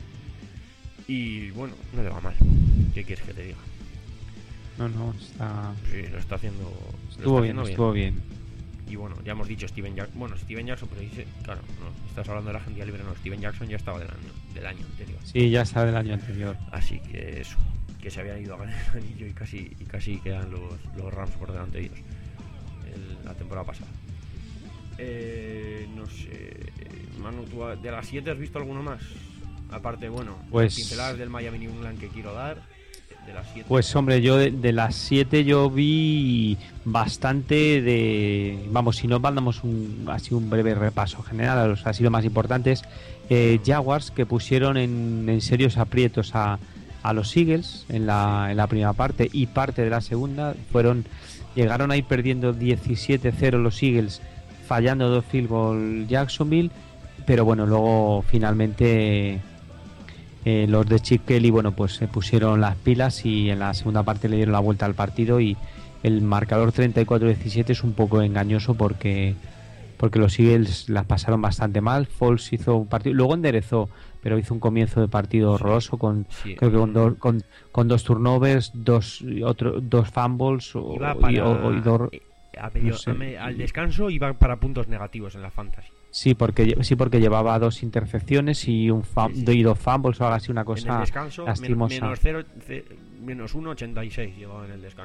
S1: Y bueno, no le va mal. ¿Qué quieres que te diga?
S2: No, no, está...
S1: Sí, lo está haciendo...
S2: Estuvo bien, bien, estuvo bien.
S1: Y bueno, ya hemos dicho Steven Jackson... Bueno, Steven Jackson, pero dice... Claro, no, estás hablando de la agencia libre, no. Steven Jackson ya estaba del año, del año anterior.
S2: Sí, ya estaba del año anterior.
S1: Así que eso, que se habían ido a ganar el anillo y casi, y casi quedan los, los Rams por delante de ellos. El, la temporada pasada. Eh, no sé... Manu, ¿tú de las siete has visto alguno más? Aparte, bueno,
S2: pues,
S1: pinceladas del Miami New England que quiero dar de las siete.
S2: Pues hombre, yo de, de las siete yo vi bastante de... Vamos, si nos mandamos un, así un breve repaso general a los así los más importantes. Eh, Jaguars, que pusieron en, en serios aprietos a, a los Eagles en la, en la primera parte y parte de la segunda. Fueron Llegaron a ir perdiendo diecisiete cero los Eagles, fallando dos field goal Jacksonville. Pero bueno, luego finalmente... Eh, los de Chip Kelly, bueno, pues se pusieron las pilas y en la segunda parte le dieron la vuelta al partido y el marcador treinta y cuatro diecisiete es un poco engañoso porque porque los Eagles las pasaron bastante mal. Foles hizo un partido, luego enderezó, pero hizo un comienzo de partido horroroso con sí, creo que con, do, con, con dos turnovers, dos otro, dos fumbles o,
S1: para,
S2: y, o, y dos,
S1: a medio, no sé, a me, al descanso iba para puntos negativos en la fantasy.
S2: Sí, porque sí porque llevaba dos intercepciones y un fam- sí, sí. y dos fumbles o algo así, una cosa
S1: en el descanso,
S2: lastimosa.
S1: Menos, cero, c- menos uno ochenta y seis llevaba en el descanso.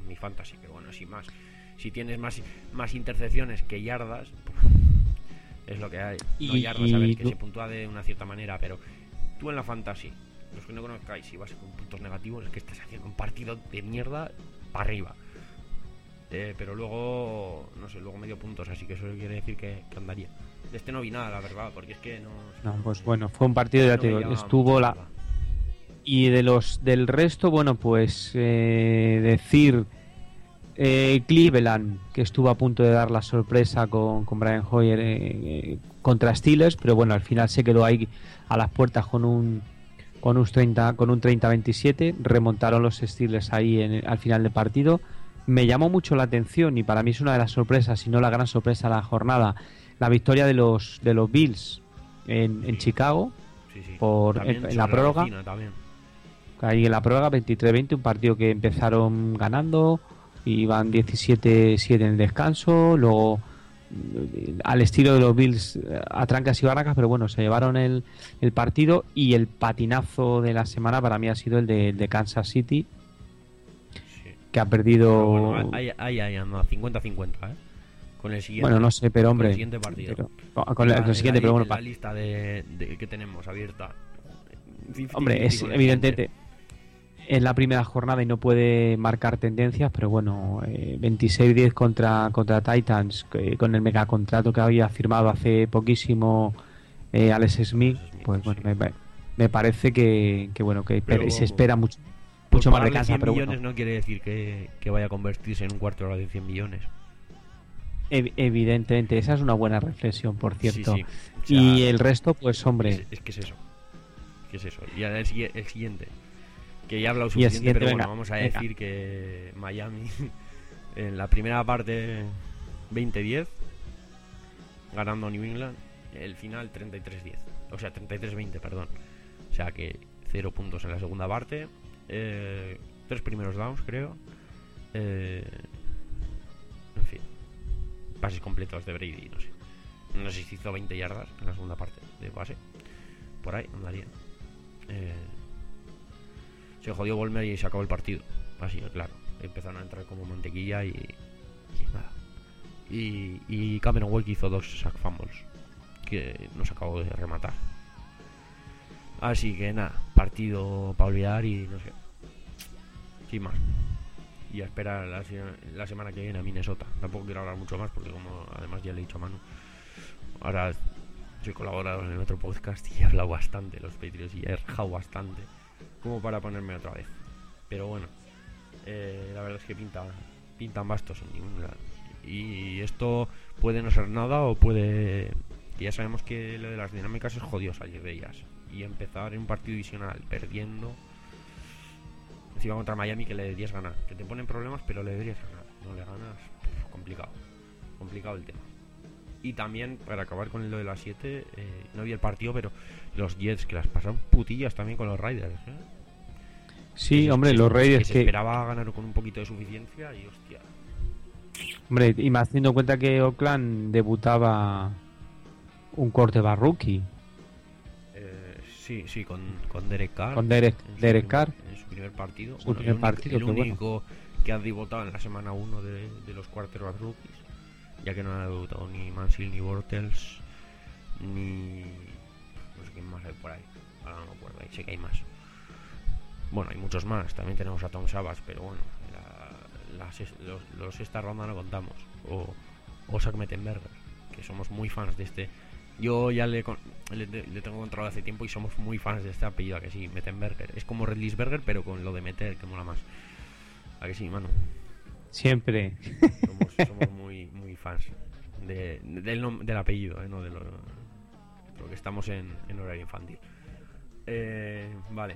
S1: mi fantasy, pero bueno, sin más. Si tienes más, más intercepciones que yardas, pues, es lo que hay. Y, no yardas, a ver, que tú... se puntúa de una cierta manera, pero tú en la fantasy, los que no conozcáis, si vas con puntos negativos, es que estás haciendo un partido de mierda para arriba. Eh, pero luego, no sé, luego medio puntos, así que eso quiere decir que, que andaría. De este no vi nada, la verdad, porque es que no...
S2: No, pues bueno, fue un partido, ya te digo, estuvo la... Nada. Y de los del resto, bueno, pues eh, decir eh, Cleveland, que estuvo a punto de dar la sorpresa con, con Brian Hoyer eh, eh, contra Steelers, pero bueno, al final se quedó ahí a las puertas con un con un treinta con un treinta veintisiete, remontaron los Steelers ahí en, al final del partido. Me llamó mucho la atención y para mí es una de las sorpresas, si no la gran sorpresa de la jornada, la victoria de los de los Bills en, sí. en Chicago sí, sí. por en, en la prórroga. Ahí en la prórroga veintitrés veinte, un partido que empezaron ganando, iban diecisiete siete en el descanso, luego al estilo de los Bills a trancas y barracas, pero bueno, se llevaron el, el partido. Y el patinazo de la semana para mí ha sido el de, de Kansas City, que ha perdido...
S1: Bueno, ahí, ahí, ahí anda, cincuenta cincuenta, ¿eh? Con el siguiente,
S2: bueno, no sé, pero hombre...
S1: Con el siguiente partido.
S2: Pero, con el,
S1: la,
S2: el siguiente,
S1: la,
S2: pero bueno...
S1: La lista de, de que tenemos abierta. cincuenta,
S2: hombre, es evidentemente... Es la primera jornada y no puede marcar tendencias, pero bueno, eh, veintiséis diez contra, contra Titans, eh, con el megacontrato que había firmado hace poquísimo eh, Alex Smith, pues bueno, me, me parece que, que bueno, que pero, se espera mucho. Mucho más de Kansas, pero
S1: millones
S2: bueno.
S1: No quiere decir que, que vaya a convertirse en un cuarto hora de cien millones.
S2: Ev- evidentemente, esa es una buena reflexión, por cierto.
S1: Sí, sí. O sea,
S2: y el resto, pues hombre...
S1: Es, es que es eso. ¿Qué es eso? Y ahora el, el siguiente, que ya he hablado suficiente, pero
S2: venga,
S1: bueno, vamos a
S2: venga.
S1: decir que Miami, en la primera parte veinte diez, ganando a New England, el final treinta y tres diez. O sea, treinta y tres veinte, perdón. O sea que cero puntos en la segunda parte. Eh, tres primeros downs, creo. Eh, en fin, pases completos de Brady, no sé. No sé si hizo veinte yardas en la segunda parte de base. Por ahí andaría. Eh, se jodió Volmer y se acabó el partido. Así, claro. Empezaron a entrar como mantequilla y, y nada. Y, y Cameron Wake hizo dos sack fumbles que no se acabó de rematar. Así que nada, partido para olvidar y no sé. Sin más. Y a esperar la, la semana que viene a Minnesota. Tampoco quiero hablar mucho más porque, como además ya le he dicho a Manu, ahora soy colaborador en el otro podcast y he hablado bastante de los Patriots y he rajado bastante como para ponerme otra vez. Pero bueno, eh, la verdad es que pinta, pintan bastos en ningún lado. Y esto puede no ser nada o puede... Que ya sabemos que lo de las dinámicas es jodido salir de ellas. Y empezar en un partido divisional perdiendo encima contra Miami, que le deberías ganar. Que te ponen problemas, pero le deberías ganar. No le ganas, pff, complicado. Complicado el tema. Y también, para acabar con lo de las siete, eh, no vi el partido, pero los Jets, que las pasaron putillas también con los Raiders, ¿eh?
S2: Sí,
S1: que
S2: hombre,
S1: se,
S2: los
S1: que
S2: Raiders
S1: se
S2: que...
S1: esperaba ganar con un poquito de suficiencia y hostia.
S2: Hombre, y más teniendo en cuenta que Oakland debutaba un quarterback rookie.
S1: Eh, sí, sí, con, con Derek Carr.
S2: Con Derek, Derek Carr.
S1: En su primer partido.
S2: Su
S1: Bueno,
S2: primer
S1: el
S2: partido,
S1: único, el
S2: que
S1: único
S2: bueno.
S1: que ha debutado en la semana uno de, de los quarterback rookies. Ya que no ha debutado ni Manziel, ni Bortles, ni... no sé quién más hay por ahí. Ahora no me acuerdo, ahí sé que hay más. Bueno, hay muchos más. También tenemos a Tom Savage, pero bueno, la, la, los, los sexta ronda no contamos. O, o Zach Mettenberger, que somos muy fans de este. Yo ya le, le, le tengo controlado hace tiempo y somos muy fans de este apellido, ¿a que sí? Mettenberger. Es como Redlisberger, pero con lo de meter, que mola más. ¿A que sí, Manu?
S2: Siempre.
S1: Somos, somos muy, muy fans de, de, del, nom- del apellido, ¿eh? No de lo, porque estamos en, en horario infantil. Eh, vale.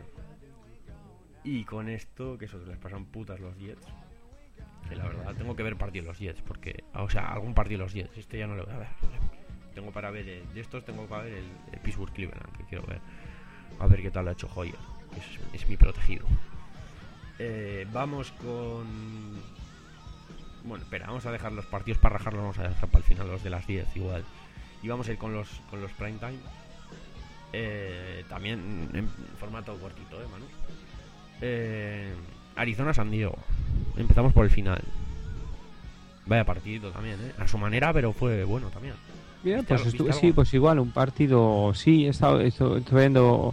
S1: Y con esto, que eso, que les pasan putas los Jets. Que la verdad, tengo que ver partido de los Jets, porque, o sea, algún partido de los Jets. Este ya no lo voy a ver. Tengo para ver, el, de estos tengo para ver el, el Pittsburgh Cleveland, que quiero ver. A ver qué tal lo ha hecho Hoyer, que es, es mi protegido. Eh, vamos con... Bueno, espera, vamos a dejar los partidos para rajarlos, vamos a dejar para el final los de las diez igual. Y vamos a ir con los con los prime time. Eh, también en formato cortito, ¿eh, Manu? Eh, Arizona San Diego. empezamos por el final. Vaya partido también, ¿eh? A su manera, pero fue bueno también.
S2: Bien,
S1: ¿Viste
S2: pues
S1: algo-
S2: estu-
S1: viste
S2: sí,
S1: algo?
S2: pues igual, un partido, sí, he estado, esto- estoy viendo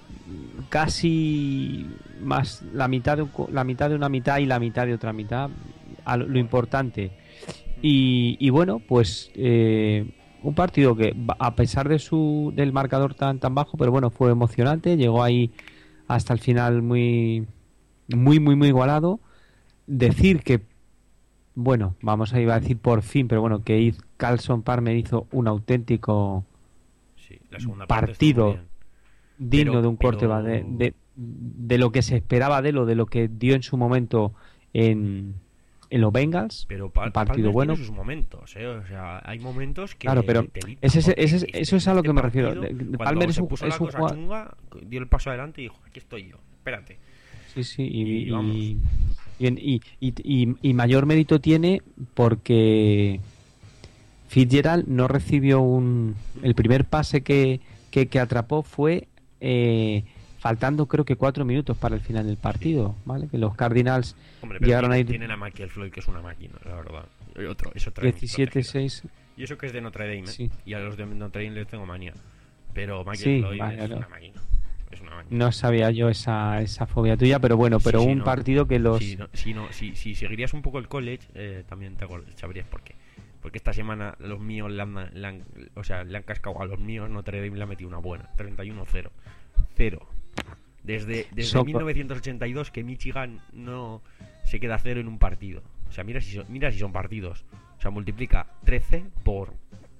S2: casi más la mitad de un co- la mitad de una mitad y la mitad de otra mitad, a lo, lo
S1: Bueno.
S2: importante. Y, y bueno, pues eh, un partido que va- a pesar de su del marcador tan tan bajo, pero bueno, fue emocionante, llegó ahí hasta el final muy muy muy muy igualado. Decir que bueno, vamos a iba a decir por fin, pero bueno, que Iz- Carlson Palmer hizo un auténtico
S1: Sí, la segunda parte estuvo muy
S2: partido
S1: bien.
S2: digno
S1: Pero,
S2: de un corte
S1: pero...
S2: de, de, de lo que se esperaba de lo de lo que dio en su momento en, en los Bengals.
S1: Pero
S2: Un
S1: Pa-
S2: partido
S1: Palmer
S2: bueno.
S1: tiene sus momentos, ¿eh? O sea, hay momentos que
S2: Claro, pero
S1: te limpian,
S2: ese, ese,
S1: porque
S2: ese-
S1: este-
S2: eso es a lo
S1: este
S2: que me refiero.
S1: partido,
S2: De- de-
S1: cuando
S2: Palmer es
S1: se
S2: un,
S1: puso
S2: es
S1: la
S2: un
S1: cosa
S2: jugador.
S1: chunga, dio el paso adelante y dijo, aquí estoy yo, espérate.
S2: Sí, sí, y,
S1: Y vamos.
S2: y, y, y- y- y mayor mérito tiene porque Fitzgerald no recibió un. El primer pase que, que, que atrapó fue eh, faltando, creo que cuatro minutos para el final del partido, ¿vale? Que los Cardinals
S1: Hombre, pero
S2: llegaron
S1: tiene-
S2: a ir
S1: tienen a Michael Floyd, que es una máquina, la verdad. Y otro, eso trae mis
S2: diecisiete
S1: protegidas.
S2: seis.
S1: Y eso que es de Notre Dame, ¿eh?
S2: Sí.
S1: Y a los de Notre Dame les tengo manía. Pero Michael
S2: Sí,
S1: Floyd
S2: vale,
S1: es
S2: no.
S1: una máquina. Es una máquina.
S2: No sabía yo esa, esa fobia tuya, pero bueno,
S1: Sí,
S2: pero
S1: sí,
S2: un
S1: no.
S2: partido que los.
S1: Si, no, si, no, si, si seguirías un poco el college, eh, también te acuerdas, sabrías por qué. Porque esta semana los míos le han, le han- o sea, le han cascado a los míos, Notre Dame le ha metido una buena. treinta y uno cero. Cero. Desde, desde
S2: Soco-
S1: mil novecientos ochenta y dos que Michigan no se queda cero en un partido. O sea, mira si son, mira si son partidos. O sea, multiplica trece por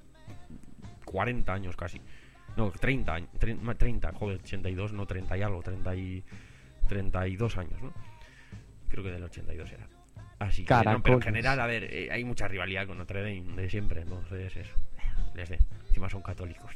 S1: cuarenta años casi. No, treinta años. treinta, joder, ochenta y dos, no treinta y algo, treinta y, treinta y dos años, ¿no? Creo que del ochenta y dos era. Así que, no, pero en
S2: Caracoles.
S1: general, a ver, eh, hay mucha rivalidad con Notre Dame de siempre, entonces eso. Les de. Encima son católicos.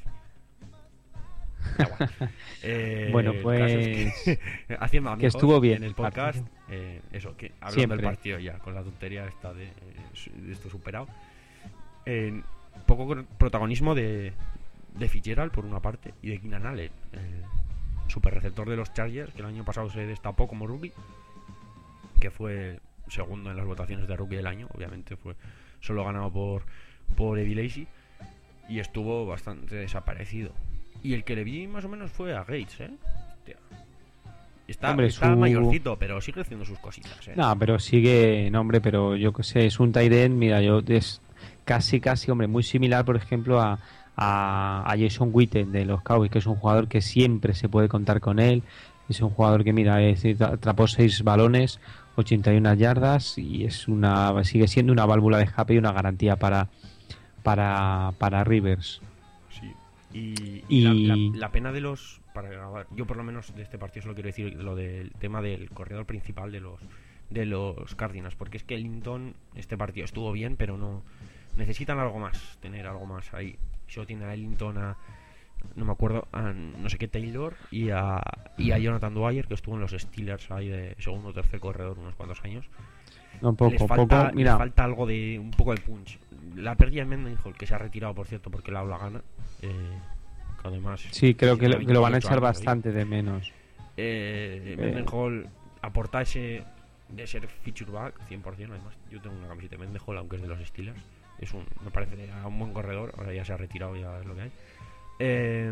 S1: Da igual. Eh,
S2: Bueno,
S1: el
S2: pues,
S1: caso es que, haciendo
S2: que
S1: amigos
S2: estuvo bien
S1: en el
S2: el
S1: podcast,
S2: partido.
S1: eh, eso, que hablando
S2: Siempre.
S1: del partido ya, con la tontería esta de, eh, su- de esto superado. Eh, poco con- protagonismo de, de Fitzgerald por una parte y de Keenan Allen, el super receptor de los Chargers, que el año pasado se destapó como rookie, que fue segundo en las votaciones de rookie del año, obviamente fue solo ganado por, por Eddie Lacy, y estuvo bastante desaparecido. Y el que le vi más o menos fue a Gates, ¿eh? Hostia. Está,
S2: Hombre,
S1: está
S2: su-
S1: mayorcito, pero sigue haciendo sus cositas, ¿eh?
S2: No, pero sigue, no, hombre, pero yo que sé, es un tight end, mira, yo es casi, casi, hombre, muy similar, por ejemplo, a, a, a Jason Witten de los Cowboys, que es un jugador que siempre se puede contar con él. Es un jugador que, mira, es decir, atrapó seis balones, ochenta y una yardas y es una, sigue siendo una válvula de escape y una garantía para, para, para Rivers.
S1: Sí. Y,
S2: Y-
S1: La, la- la pena de los. Para grabar, yo por lo menos de este partido solo quiero decir lo del tema del corredor principal de los de los Cardinals, porque es que Ellington, este partido estuvo bien, pero no necesitan algo más, tener algo más ahí. Solo tiene a Ellington, a no me acuerdo, a no sé qué Taylor y a, y a Jonathan Dwyer, que estuvo en los Steelers ahí de segundo o tercer corredor unos cuantos años.
S2: No,
S1: les
S2: poco,
S1: falta,
S2: poco,
S1: les
S2: mira,
S1: falta algo de un poco de punch. La pérdida de Mendenhall, que se ha retirado, por cierto, porque la habla gana. Eh, que además,
S2: sí, creo que lo,
S1: tiene
S2: que lo van a
S1: veintiocho
S2: echar
S1: años, ¿sí?
S2: bastante de menos.
S1: Eh, Mendenhall aporta ese de ser feature back cien por ciento. Además, yo tengo una camiseta de Mendenhall, aunque es de los Steelers. Es un, me parece un buen corredor. Ahora ya se ha retirado, ya es lo que hay. Eh,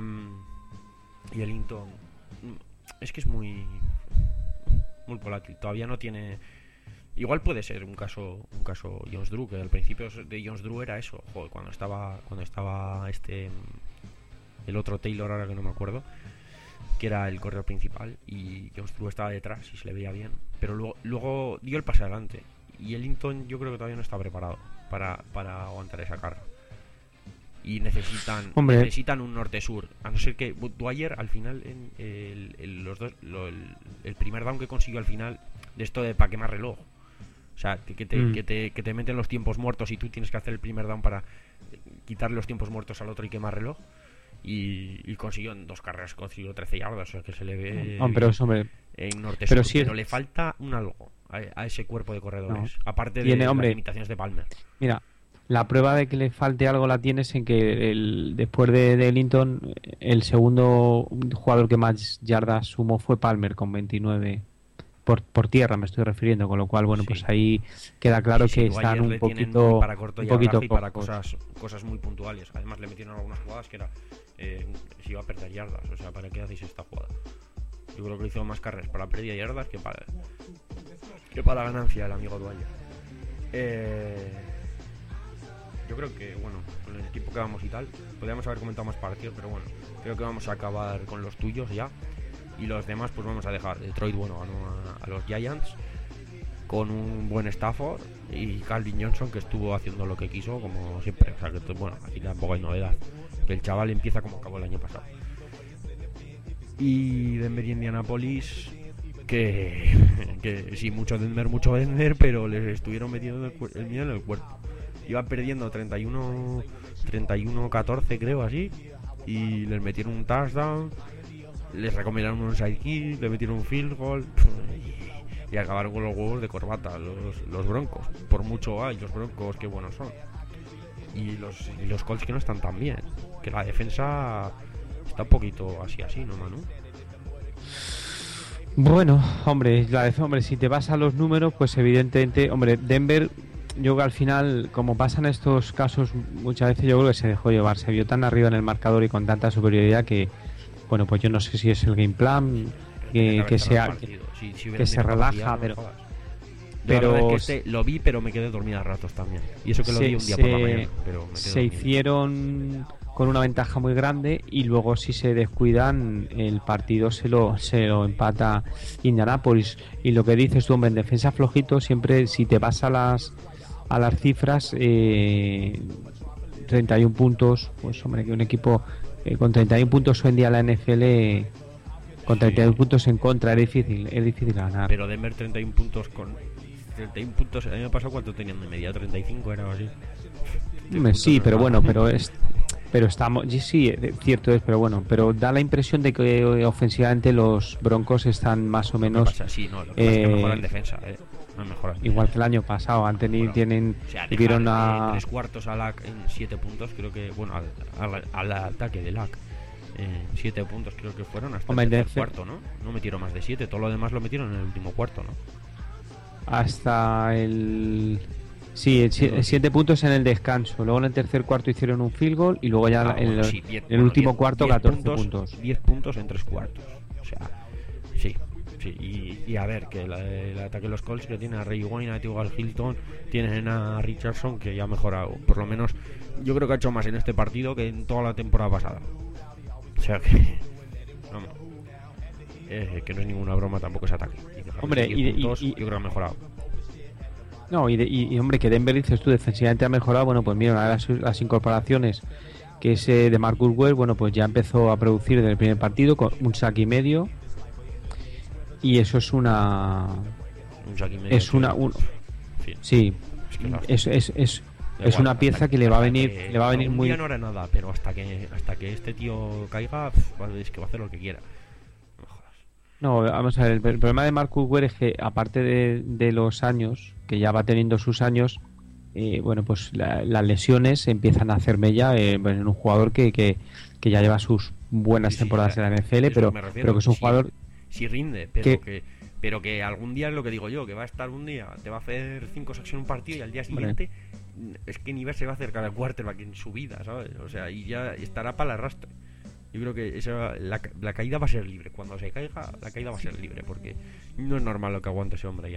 S1: y el Ellington es que es muy muy volátil. Todavía no tiene. Igual puede ser un caso un caso Jones Drew, que al principio de Jones Drew era eso. Joder, cuando estaba cuando estaba este el otro Taylor, ahora que no me acuerdo, que era el corredor principal, y Jones Drew estaba detrás y se le veía bien, pero luego luego dio el pase adelante, y Ellington yo creo que todavía no está preparado para, para aguantar esa carga. Y necesitan
S2: Hombre.
S1: necesitan un norte-sur, a no ser que Dwyer al final en el, el- los dos lo- el, el primer down que consiguió al final de esto de para quemar reloj, o sea, que, que te,
S2: Mm.
S1: que, te, que te meten los tiempos muertos y tú tienes que hacer el primer down para quitarle los tiempos muertos al otro y quemar reloj, y, y consiguió en dos carreras, consiguió trece yardas, o sea que se le ve
S2: Hombre, pero eso, hombre,
S1: en norte-sur,
S2: pero
S1: pero,
S2: sí es-
S1: le falta un algo a, a ese cuerpo de corredores,
S2: No.
S1: aparte
S2: Tiene,
S1: de
S2: hombre.
S1: las limitaciones de Palmer.
S2: mira, la prueba de que le falte algo la tienes en que el, después de, de Ellington, el segundo jugador que más yardas sumó fue Palmer con veintinueve por, por tierra me estoy refiriendo, con lo cual, bueno,
S1: Sí.
S2: pues ahí queda claro
S1: Sí, sí,
S2: que
S1: luego
S2: están
S1: ayer
S2: un
S1: le tienen
S2: poquito,
S1: muy para corto
S2: un
S1: y
S2: poquito
S1: y para
S2: cojos.
S1: cosas, cosas muy puntuales. Además le metieron algunas jugadas que era eh, si iba a perder yardas. O sea, ¿para qué hacéis esta jugada? Yo creo que hizo más carreras para la pérdida de yardas que para, que para la ganancia el amigo Dwyer. Eh, yo creo que, bueno, con el tiempo que vamos y tal, podríamos haber comentado más partidos, pero bueno, creo que vamos a acabar con los tuyos ya. Y los demás pues vamos a dejar. Detroit, bueno, ganó a, a los Giants con un buen Stafford y Calvin Johnson, que estuvo haciendo lo que quiso como siempre. O sea, que bueno, aquí tampoco hay novedad, que el chaval empieza como acabó el año pasado. Y Denver y Indianapolis, que, que sí, mucho Denver, mucho Denver, pero les estuvieron metiendo el, el miedo en el cuerpo. Iban perdiendo treinta y uno catorce, creo, así, y les metieron un touchdown, les recomendaron un sidekick, le metieron un field goal y, y acabaron con los huevos de corbata los, los Broncos. Por mucho hay los Broncos, qué buenos son. Y los, y los Colts, que no están tan bien, que la defensa está un poquito así así, ¿no, Manu?
S2: Bueno, hombre, la de, hombre, si te vas a los números, pues evidentemente, hombre, Denver, yo creo que al final, como pasan estos casos, muchas veces yo creo que se dejó llevar, se vio tan arriba en el marcador y con tanta superioridad que, bueno, pues yo no sé si es el game plan, que, que sea, que,
S1: si, si
S2: que se relaja, pero...
S1: Pero es que este lo vi, pero me quedé dormida a ratos también. Y eso que lo
S2: se,
S1: vi un día
S2: se,
S1: por la mañana, pero me quedé
S2: se
S1: dormido.
S2: hicieron con una ventaja muy grande y luego si se descuidan el partido se lo se lo empata Indianapolis. Y lo que dices tú, hombre, en defensa flojito, siempre si te vas a las a las cifras, eh, treinta y uno puntos, pues hombre, que un equipo eh, con treinta y uno puntos hoy en día la N F L, con treinta y uno sí. puntos en contra, es difícil, es difícil ganar.
S1: Pero Denver treinta y uno puntos con treinta y uno puntos, el año pasado ¿cuánto tenían de media? treinta y cinco era o así.
S2: Sí, pero bueno, pero es pero estamos, sí, cierto es, pero bueno, pero da la impresión de que ofensivamente los Broncos están más o menos
S1: pasa? Sí, no, lo que pasa eh, es que mejoran defensa, eh. No mejoran
S2: igual
S1: defensa.
S2: Que el año pasado, han tenido, bueno, tienen,
S1: o sea,
S2: tuvieron a
S1: tres cuartos a L A C en siete puntos, creo que, bueno, al, al, al ataque de L A C. Eh, siete puntos creo que fueron hasta Hombre, el tercer cuarto, ¿no? No metieron más de siete, todo lo demás lo metieron en el último cuarto, ¿no?
S2: Hasta el... Sí, siete sí. puntos en el descanso. Luego en el tercer cuarto hicieron un field goal y luego ya ah, en el, sí, diez, el bueno, último diez, cuarto diez catorce puntos, puntos.
S1: diez puntos en tres cuartos. O sea, sí. sí. Y, y a ver, que el, el ataque de los Colts, que tiene a Ray Wayne, a Teagal Hilton, tienen a Richardson, que ya ha mejorado. Por lo menos yo creo que ha hecho más en este partido que en toda la temporada pasada. O sea que... Vamos. Eh, que no es ninguna broma tampoco ese ataque. Y
S2: Hombre, y,
S1: puntos,
S2: y, y
S1: yo creo que ha mejorado.
S2: No, y, de, y, y hombre, que Denver, dices tú, defensivamente ha mejorado. Bueno, pues mira, una de las, las incorporaciones, que es eh, de Marcus Ware, bueno, pues ya empezó a producir desde el primer partido con un sack y medio. Y eso es una...
S1: Un sack y medio.
S2: Es una... Un, sí, es, que es, es, es, es una pieza que, que le va a venir
S1: que,
S2: le va a venir muy...
S1: día no era nada, pero hasta que hasta que este tío caiga, es que va a hacer lo que quiera.
S2: No, vamos a ver, el problema de Marcus Ware es que aparte de, de los años, que ya va teniendo sus años, eh, bueno, pues la, las lesiones empiezan a hacer mella eh, en un jugador que, que, que ya lleva sus buenas sí, sí, temporadas en la N F L, pero, pero que es un
S1: sí,
S2: jugador...
S1: Sí rinde, pero que, que pero que algún día es lo que digo yo, que va a estar un día, te va a hacer cinco sacks en un partido y al día siguiente hombre. Es que ni se va a acercar al quarterback en su vida, ¿sabes? O sea, y ya estará para el arrastre. Yo creo que esa, la, la caída va a ser libre. Cuando se caiga, la caída va a ser libre. Porque no es normal lo que aguante ese hombre ya.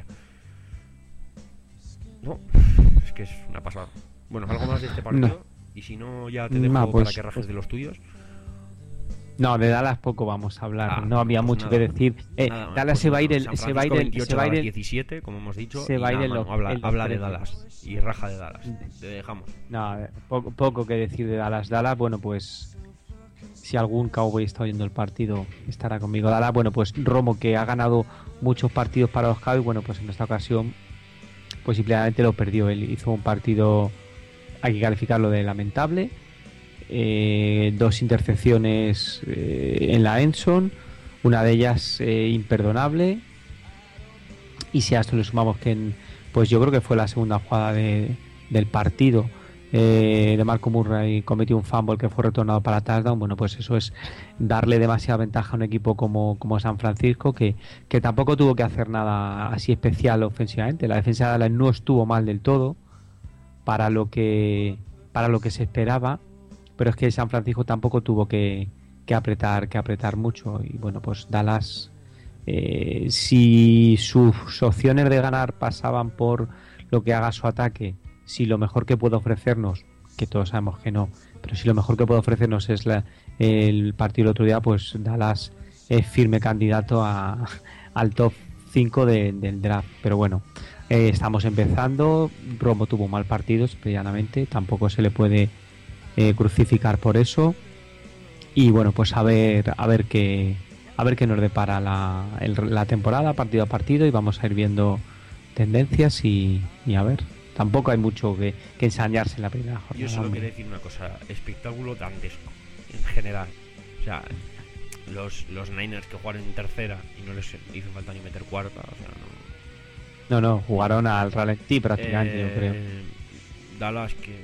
S1: No, es que es una pasada. Bueno, algo más de este partido. No. Y si no, ya te dejo no, pues, para que rajes de los tuyos.
S2: No, de Dallas poco vamos a hablar. Ah, no había pues mucho nada, que decir. Eh,
S1: nada,
S2: Dallas
S1: pues
S2: se va a ir
S1: el,
S2: se va a ir el, se va a ir el
S1: diecisiete, como hemos dicho.
S2: Se va a ir el,
S1: mano, habla,
S2: el
S1: habla de Dallas y raja de Dallas. Te dejamos.
S2: No, poco, poco que decir de Dallas. Dallas, bueno, pues si algún cowboy está oyendo el partido, estará conmigo. Dallas, bueno, pues Romo, que ha ganado muchos partidos para los Cowboys, bueno, pues en esta ocasión pues simplemente lo perdió. Él hizo un partido, hay que calificarlo de lamentable. Eh, dos intercepciones eh, en la Enson, una de ellas eh, imperdonable. Y si a esto le sumamos que en, pues yo creo que fue la segunda jugada de, del partido, eh, de Marco Murray cometió un fumble que fue retornado para touchdown. Bueno, pues eso es darle demasiada ventaja a un equipo como, como San Francisco, que, que tampoco tuvo que hacer nada así especial ofensivamente. La defensa de Dallas no estuvo mal del todo para lo que para lo que se esperaba, pero es que San Francisco tampoco tuvo que, que apretar que apretar mucho. Y bueno, pues Dallas, eh, si sus opciones de ganar pasaban por lo que haga su ataque, si lo mejor que puede ofrecernos, que todos sabemos que no, pero si lo mejor que puede ofrecernos es la, el partido del otro día, pues Dallas es firme candidato a, al top cinco de, del draft. Pero bueno, eh, estamos empezando. Romo tuvo un mal partido, especialmente, tampoco se le puede eh, crucificar por eso. Y bueno, pues a ver a ver qué a ver qué nos depara la, el, la temporada, partido a partido, y vamos a ir viendo tendencias y, y a ver. Tampoco hay mucho que, que ensañarse en la primera jornada.
S1: Yo solo quería decir una cosa: espectáculo dantesco en general. O sea, los, los Niners que jugaron en tercera y no les hizo falta ni meter cuarta. O sea,
S2: no, no, no jugaron al ralentí prácticamente,
S1: eh,
S2: yo creo.
S1: Dallas que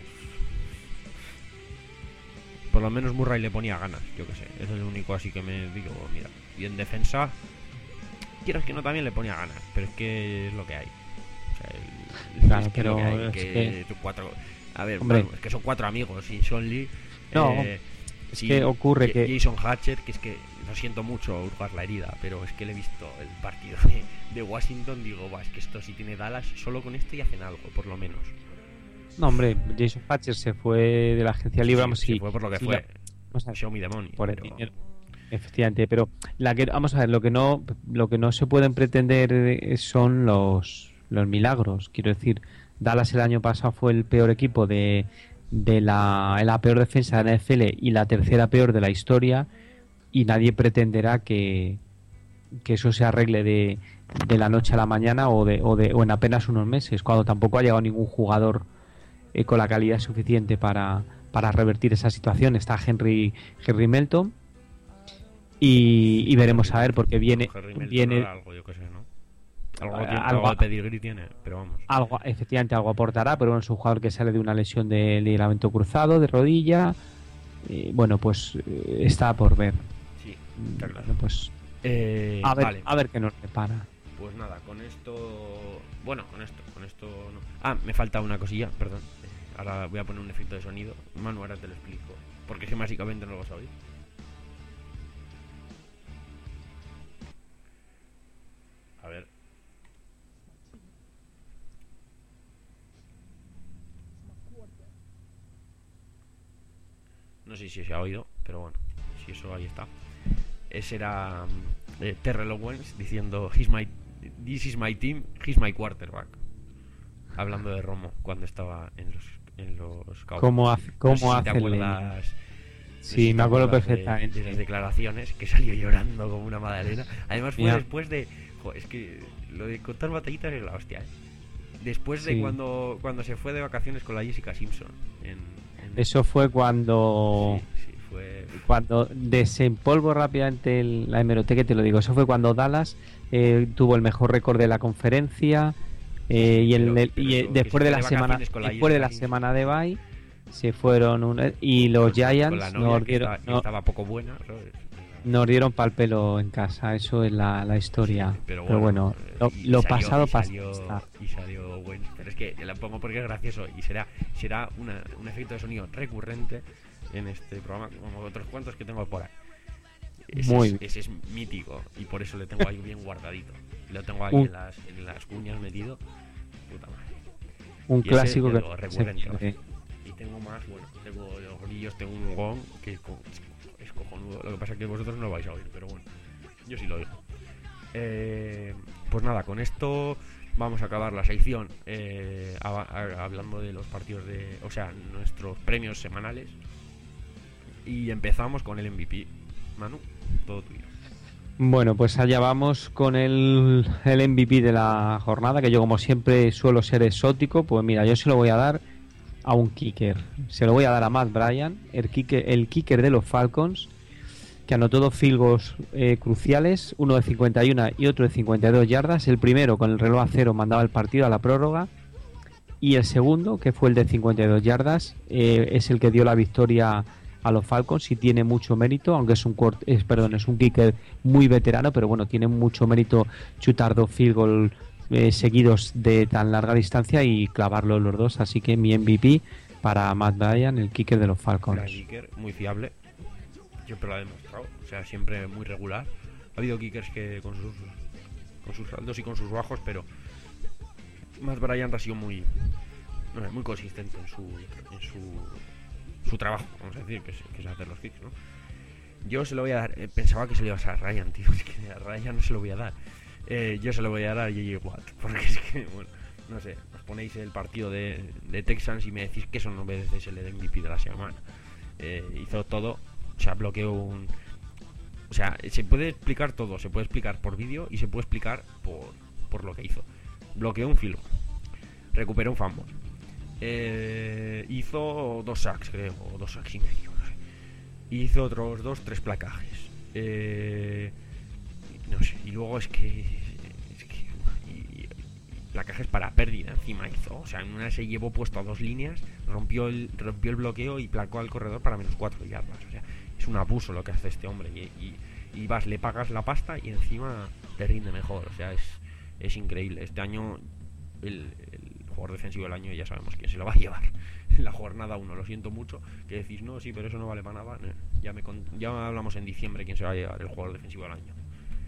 S1: por lo menos Murray le ponía ganas, yo que sé. Eso es lo único así que me digo, mira. Y en defensa, quieras que no, también le ponía ganas, pero es que es lo que hay. O sea, el,
S2: claro,
S1: es que
S2: pero
S1: lo que hay,
S2: es
S1: que
S2: que...
S1: cuatro, a ver,
S2: Hombre,
S1: bueno, es que son cuatro amigos y Sean Lee.
S2: No,
S1: eh,
S2: es
S1: sí,
S2: que ocurre
S1: J-
S2: que
S1: Jason Hatcher, que es que lo siento mucho hurgar la herida, pero es que le he visto el partido de, de Washington, digo, va, es que esto si tiene Dallas, solo con este y hacen algo, por lo menos.
S2: no, hombre, Jason Hatcher se fue de la agencia libre,
S1: Sí,
S2: vamos,
S1: se
S2: sí,
S1: fue por lo que
S2: sí,
S1: fue.
S2: la- vamos a ver,
S1: Show me the money.
S2: por el
S1: pero-
S2: dinero. Efectivamente, pero la que vamos a ver, lo que no lo que no se pueden pretender eh, son los los milagros. Quiero decir, Dallas el año pasado fue el peor equipo de de la, la peor defensa de la N F L y la tercera peor de la historia, y nadie pretenderá que que eso se arregle de, de la noche a la mañana o de, o de o en apenas unos meses, cuando tampoco ha llegado ningún jugador eh, con la calidad suficiente para para revertir esa situación. Está Henry Henry Melton. Y, y veremos a ver, porque viene
S1: Henry Melton
S2: viene
S1: hará algo, yo qué sé, ¿no? Algo,
S2: Eh,
S1: tiene,
S2: algo-
S1: algo de pedigrí tiene, pero vamos.
S2: algo, efectivamente algo aportará, pero bueno, es un jugador que sale de una lesión de ligamento cruzado, de rodilla. Y, bueno, pues eh, está por ver.
S1: Sí, está claro.
S2: Bueno, pues
S1: Eh,
S2: a ver,
S1: vale,
S2: a ver qué nos depara.
S1: pues nada, con esto... Bueno, con esto, con esto no. Ah, me falta una cosilla, perdón. Eh, Ahora voy a poner un efecto de sonido. Manu, ahora te lo explico. Porque es que básicamente no lo vas a oír. A ver. No sé si se ha oído, pero bueno, si eso ahí está. Ese era mm, eh, Terrell Owens diciendo he's my, this is my team, he's my quarterback. Hablando de Romo cuando estaba en los en los Cowboys.
S2: ¿Cómo hace, cómo
S1: No sé si
S2: hace
S1: te
S2: el-
S1: acuerdas? no sé
S2: Sí,
S1: si te
S2: me acuerdo
S1: acuerdas de-
S2: perfectamente.
S1: De, las declaraciones, que salió llorando como una magdalena. Además fue
S2: Mira.
S1: después de... jo, es que lo de contar batallitas es la hostia, ¿eh? Después de
S2: Sí.
S1: cuando cuando se fue de vacaciones con la Jessica Simpson. En, en-
S2: Eso fue cuando
S1: Sí, sí, fue...
S2: cuando desempolvo rápidamente el- la hemeroteca, te lo digo. Eso fue cuando Dallas eh, tuvo el mejor récord de la conferencia, eh, y, el,
S1: Pero-
S2: el-
S1: pero
S2: y, eh,
S1: eso, que
S2: después
S1: se
S2: de
S1: fue
S2: la
S1: de
S2: semana
S1: vacaciones con la
S2: después de la
S1: Jessica
S2: semana de bye se fueron un- y los
S1: con la
S2: Giants
S1: novia
S2: nos
S1: que
S2: dieron,
S1: estaba, que
S2: no-
S1: estaba poco buena, ¿sabes?
S2: nos dieron pal pelo en casa. Eso es la, la historia.
S1: Sí, pero
S2: pero
S1: bueno,
S2: bueno,
S1: eh,
S2: lo,
S1: y
S2: lo
S1: salió-
S2: pasado
S1: y
S2: pasado
S1: salió,
S2: está.
S1: y salió Wentz. Pero es que la pongo porque es gracioso y será será una, un efecto de sonido recurrente en este programa, como otros cuantos que tengo por ahí. Ese,
S2: Muy
S1: es,
S2: bien.
S1: ese es mítico y por eso le tengo ahí bien guardadito. Lo tengo ahí
S2: Un-
S1: en, las, en las cuñas metido. Puta madre.
S2: Un
S1: Y ese,
S2: clásico
S1: ya
S2: que
S1: digo,
S2: se
S1: recurrente,
S2: pierde.
S1: Y tengo más, bueno, tengo los grillos, tengo un gong que es, co- es cojonudo. Lo que pasa es que vosotros no lo vais a oír, pero bueno, yo sí lo oigo. Eh, pues nada, con esto vamos a acabar la sección eh, a- a- hablando de los partidos de, o sea, nuestros premios semanales. Y empezamos con el M V P. Manu, todo tuyo.
S2: Bueno, pues allá vamos con el, el M V P de la jornada, que yo como siempre suelo ser exótico. Pues mira, yo se lo voy a dar a un kicker. Se lo voy a dar a Matt Bryan, el kicker, el kicker de los Falcons, que anotó dos field goals eh, cruciales, uno de cincuenta y uno y otro de cincuenta y dos yardas. El primero con el reloj a cero mandaba el partido a la prórroga, Y el segundo, que fue el de cincuenta y dos yardas, eh, es el que dio la victoria a los Falcons y tiene mucho mérito, aunque es un quart- es, perdón, es un kicker muy veterano, pero bueno, tiene mucho mérito chutar dos field goal eh, seguidos de tan larga distancia y clavarlo los dos. Así que mi M V P para Matt Ryan, el kicker de los Falcons.
S1: Gran kicker, muy fiable, siempre lo ha demostrado, o sea, siempre muy regular. Ha habido kickers que con sus con sus altos y con sus bajos, pero Matt Ryan ha sido muy no, muy consistente en su en su, su trabajo, vamos a decir, que es, que es hacer los kicks, ¿no? Yo se lo voy a dar, eh, pensaba que se lo iba a dar a Ryan, tío, es que a Ryan no se lo voy a dar. Eh, yo se lo voy a dar a J J Watt, porque es que, bueno, no sé, os ponéis el partido de, de Texans y me decís que eso no merece ser el M V P de la semana. Eh, hizo todo, o sea, bloqueó un... O sea, se puede explicar todo, se puede explicar por vídeo y se puede explicar por, por lo que hizo. Bloqueó un field goal, recuperó un fumble, eh, hizo dos sacks, creo, o dos sacks y medio, no sé. Hizo otros dos, tres placajes. Eh, no sé, y luego es que... Es que y, y placajes para pérdida encima hizo. O sea, en una se llevó puesto a dos líneas, rompió el, rompió el bloqueo y placó al corredor para menos cuatro yardas. O sea, es un abuso lo que hace este hombre. Y, y, y vas, le pagas la pasta y encima te rinde mejor. O sea, es, es increíble. Este año el, el jugador defensivo del año ya sabemos quién se lo va a llevar. En la jornada uno, lo siento mucho. Que decís, no, sí, pero eso no vale para nada. Ya, me con, ya hablamos en diciembre quién se va a llevar el jugador defensivo del año.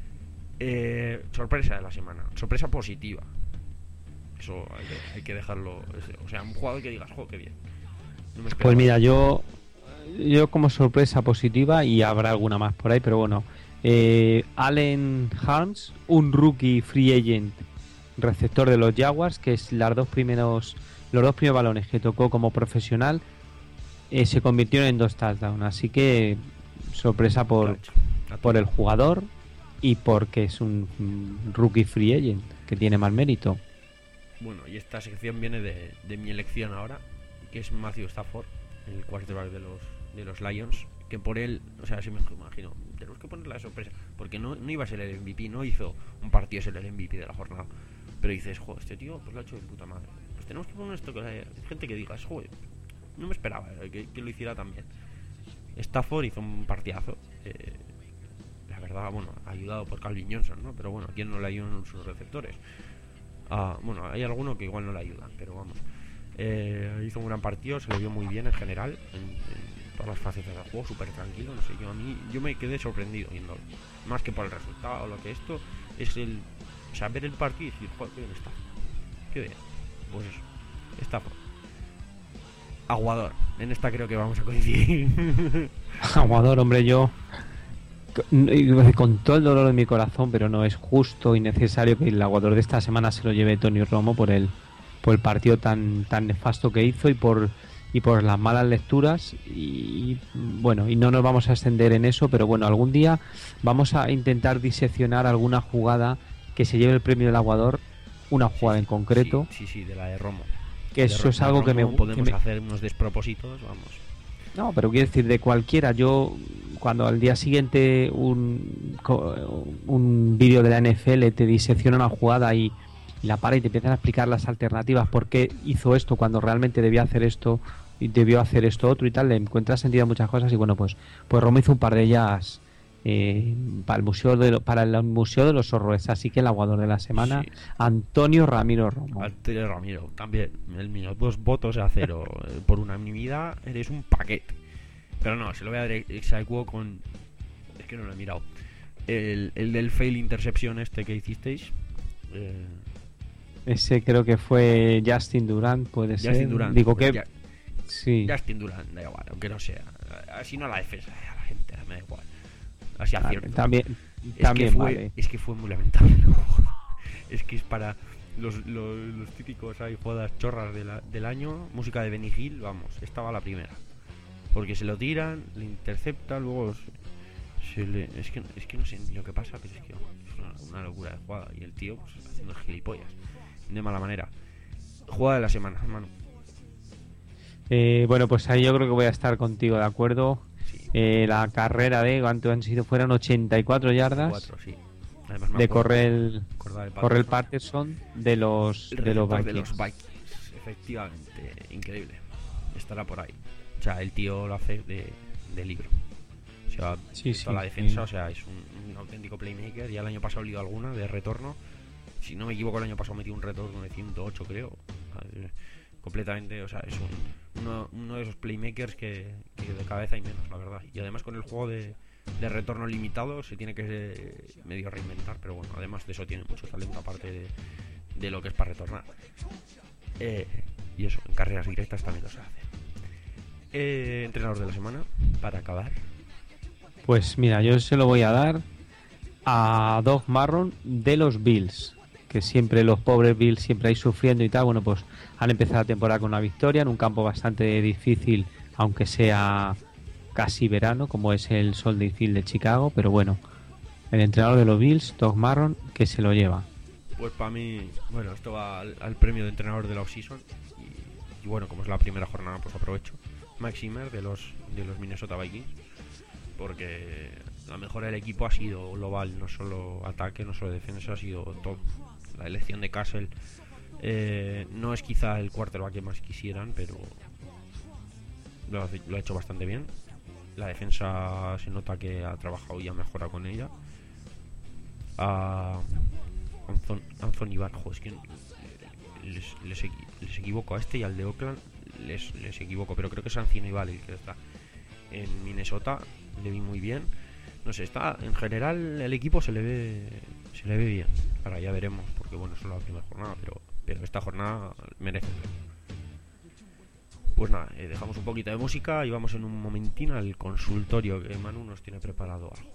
S1: Eh, sorpresa de la semana. Sorpresa positiva. Eso hay que, hay que dejarlo. O sea, un jugador que digas, jo, qué bien. No me
S2: pues mira, yo yo como sorpresa positiva, y habrá alguna más por ahí, pero bueno, eh, Allen Hurns, un rookie free agent receptor de los Jaguars, que es las dos primeros los dos primeros balones que tocó como profesional, eh, se convirtieron en dos touchdowns. Así que sorpresa por, por el jugador y porque es un, un rookie free agent que tiene más mérito.
S1: Bueno, y esta sección viene de, de mi elección ahora, que es Matthew Stafford, el quarterback de los de los Lions, que por él, o sea, si me imagino, tenemos que ponerle la sorpresa, porque no, no iba a ser el M V P, no hizo un partido ser el M V P de la jornada, pero dices, joder, este tío pues lo ha hecho de puta madre, pues tenemos que poner esto, que hay gente que digas, joder, no me esperaba que, que lo hiciera tan bien. Stafford hizo un partidazo, eh, la verdad, bueno, ayudado por Calvin Johnson, ¿no? Pero bueno, ¿quién no le ayudan en sus receptores? Ah, bueno, hay alguno que igual no le ayudan, pero vamos. Eh, hizo un gran partido, se le vio muy bien en general, en, en todas las facetas del juego, súper tranquilo, no sé, yo a mí, yo me quedé sorprendido viéndolo. Más que por el resultado o lo que esto, es el, o sea, ver el partido y decir, joder, qué bien está. Qué bien. Pues eso, está. Aguador, en esta creo que vamos a coincidir.
S2: Aguador, hombre, yo con todo el dolor de mi corazón, pero no es justo y necesario que el aguador de esta semana se lo lleve Tony Romo por el por el partido tan tan nefasto que hizo y por y por las malas lecturas. Y bueno, y no nos vamos a extender en eso, pero bueno, algún día vamos a intentar diseccionar alguna jugada que se lleve el premio del aguador, una jugada
S1: sí,
S2: en concreto.
S1: Sí, sí, sí, de la de Romo.
S2: Que
S1: de
S2: eso
S1: Romo,
S2: es algo
S1: Romo
S2: que me
S1: podemos
S2: que me...
S1: hacer unos despropósitos, vamos.
S2: No, pero quiero decir, de cualquiera. Yo, cuando al día siguiente un, un vídeo de la N F L te disecciona una jugada y la para y te empiezan a explicar las alternativas, por qué hizo esto cuando realmente debía hacer esto y debió hacer esto otro y tal, le encuentras sentido a muchas cosas. Y bueno, pues pues Romo hizo un par de ellas eh, para el museo de para el museo de los horrores. Así que el aguador de la semana, sí. Antonio Ramiro Romo.
S1: Antonio Ramiro, también el mío, dos votos a cero. Por unanimidad eres un paquete. Pero no, se lo voy a dar exacto con... Es que no lo he mirado. El, el del fail interception este que hicisteis. Eh...
S2: Ese creo que fue Justin Durant, puede
S1: Justin
S2: ser.
S1: Durant.
S2: Digo que...
S1: Ya...
S2: Sí.
S1: Justin Durant, da igual, aunque no sea. Así no la defensa, a la gente me da igual. Así acierto.
S2: Ah, también,
S1: es
S2: también
S1: que fue,
S2: vale.
S1: Es que fue muy lamentable. Es que es para los, los, los típicos hay jugadas chorras de la, del año. Música de Benny Hill, vamos, estaba la primera. Porque se lo tiran, le intercepta, luego se le, es que es que no sé ni lo que pasa, pero es que es una, una locura de jugada. Y el tío pues, haciendo gilipollas de mala manera. Jugada de la semana, hermano.
S2: Eh, bueno, pues ahí yo creo que voy a estar contigo de acuerdo. Sí. Eh, la carrera de cuánto han sido, fueron ochenta y cuatro yardas. ochenta y cuatro, sí. Además, de correr el, correr el Patterson de los
S1: el
S2: de los
S1: Vikings.
S2: De los
S1: Vikings Efectivamente, increíble. Estará por ahí. O sea, el tío lo hace de, de libro. O sea,
S2: Sí,
S1: toda
S2: sí,
S1: la defensa,
S2: sí.
S1: o sea, es un, un auténtico playmaker. Ya el año pasado he leído alguna de retorno. Si no me equivoco, el año pasado metió un retorno de ciento ocho, creo. Eh, Completamente, o sea, es un, uno, uno de esos playmakers que, que de cabeza hay menos, la verdad. Y además con el juego de, de retorno limitado se tiene que eh, medio reinventar, pero bueno, además de eso tiene mucho talento aparte de, de lo que es para retornar. Eh, y eso, en carreras directas también lo se hace. Eh, entrenador de la semana, para acabar.
S2: Pues mira, yo se lo voy a dar a Doug Marrone de los Bills, que siempre los pobres Bills siempre ahí sufriendo y tal. Bueno, pues han empezado la temporada con una victoria en un campo bastante difícil, aunque sea casi verano, como es el Soldier Field de Chicago, pero bueno, el entrenador de los Bills, Doug Marrone, que se lo lleva.
S1: Pues para mí, bueno, esto va al, al premio de entrenador de la offseason. Y, y bueno, como es la primera jornada, pues aprovecho. Max Zimmer de los, de los Minnesota Vikings. Porque la mejora del equipo ha sido global, no solo ataque, no solo defensa, ha sido todo. La elección de Castle eh, no es quizá el quarterback que más quisieran, pero lo ha, lo ha hecho bastante bien. La defensa se nota que ha trabajado y ha mejorado con ella. A Anthony, Anthony Barjo, es que les, les, les equivoco a este y al de Oakland les, les equivoco, pero creo que es Anthony Valley el que está en Minnesota. Le vi muy bien, no sé, está en general el equipo se le ve se le ve bien. Ahora ya veremos, porque bueno, es solo la primera jornada, pero pero esta jornada merece. Pues nada, eh, dejamos un poquito de música y vamos en un momentín al consultorio, que Manu nos tiene preparado algo.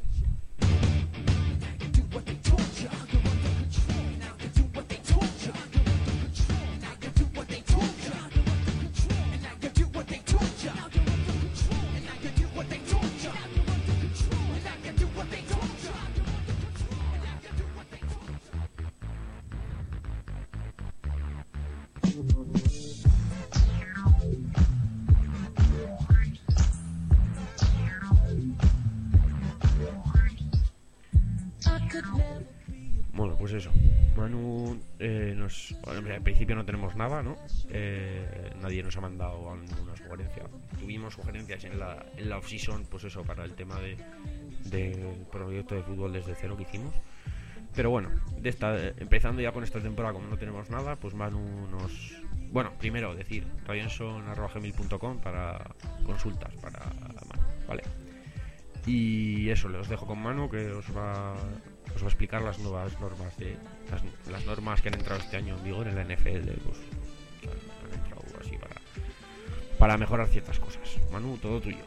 S1: Bueno, pues eso. Manu eh, nos... Bueno, al principio no tenemos nada, ¿no? Eh, nadie nos ha mandado ninguna sugerencia. Tuvimos sugerencias en la, en la off-season, pues eso, para el tema de del proyecto de fútbol desde cero que hicimos. Pero bueno, de esta, empezando ya con esta temporada, como no tenemos nada, pues Manu nos... Bueno, primero decir, radionson arroba gmail punto com para consultas para Manu, ¿vale? Y eso, os dejo con Manu, que os va... os va a explicar las nuevas normas de las, las normas que han entrado este año en vigor en la N F L, pues han, han entrado así para para mejorar ciertas cosas. Manu, todo tuyo.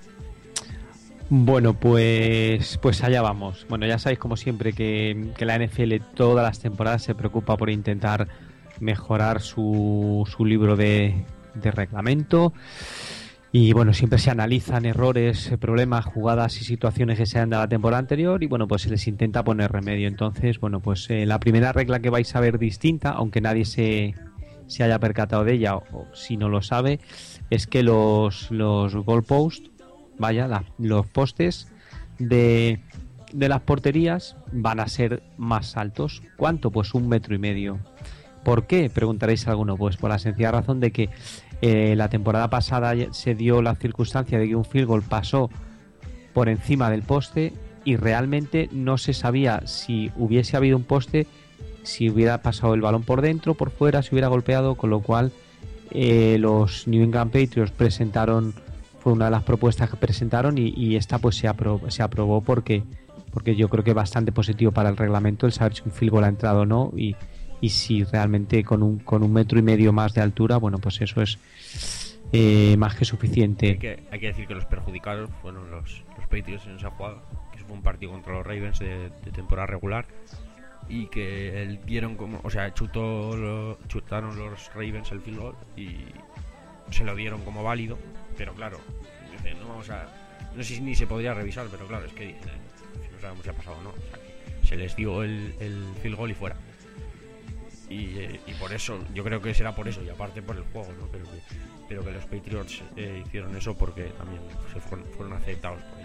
S2: Bueno, pues pues allá vamos. Bueno, ya sabéis como siempre que, que la N F L todas las temporadas se preocupa por intentar mejorar su, su libro de, de reglamento. Y bueno, siempre se analizan errores, problemas, jugadas y situaciones que se han dado la temporada anterior y bueno, pues se les intenta poner remedio. Entonces, bueno, pues eh, la primera regla que vais a ver distinta, aunque nadie se, se haya percatado de ella o, o si no lo sabe, es que los, los goalposts, vaya, la, los postes de, de las porterías van a ser más altos. ¿Cuánto? Pues un metro y medio. ¿Por qué? Preguntaréis a alguno. Pues por la sencilla razón de que Eh, la temporada pasada se dio la circunstancia de que un field goal pasó por encima del poste y realmente no se sabía si hubiese habido un poste, si hubiera pasado el balón por dentro, por fuera, si hubiera golpeado, con lo cual eh, los New England Patriots presentaron, fue una de las propuestas que presentaron y, y esta pues se aprobó, se aprobó porque, porque yo creo que es bastante positivo para el reglamento el saber si un field goal ha entrado o no y y si realmente con un con un metro y medio más de altura, bueno, pues eso es eh, más que suficiente.
S1: Hay que, hay que decir que los perjudicados fueron los, los Patriots en esa jugada, que fue un partido contra los Ravens de, de temporada regular y que él dieron como, o sea, chutó lo, chutaron los Ravens el field goal y se lo dieron como válido, pero claro, dice, no vamos a, no sé si ni se podría revisar, pero claro, es que eh, no sabemos si ha pasado o no, o sea, que se les dio el, el field goal y fuera. Y, eh, y por eso, yo creo que será por eso, y aparte por el juego, ¿no? Pero que, pero que los Patriots eh, hicieron eso porque también se fueron, fueron aceptados por ahí.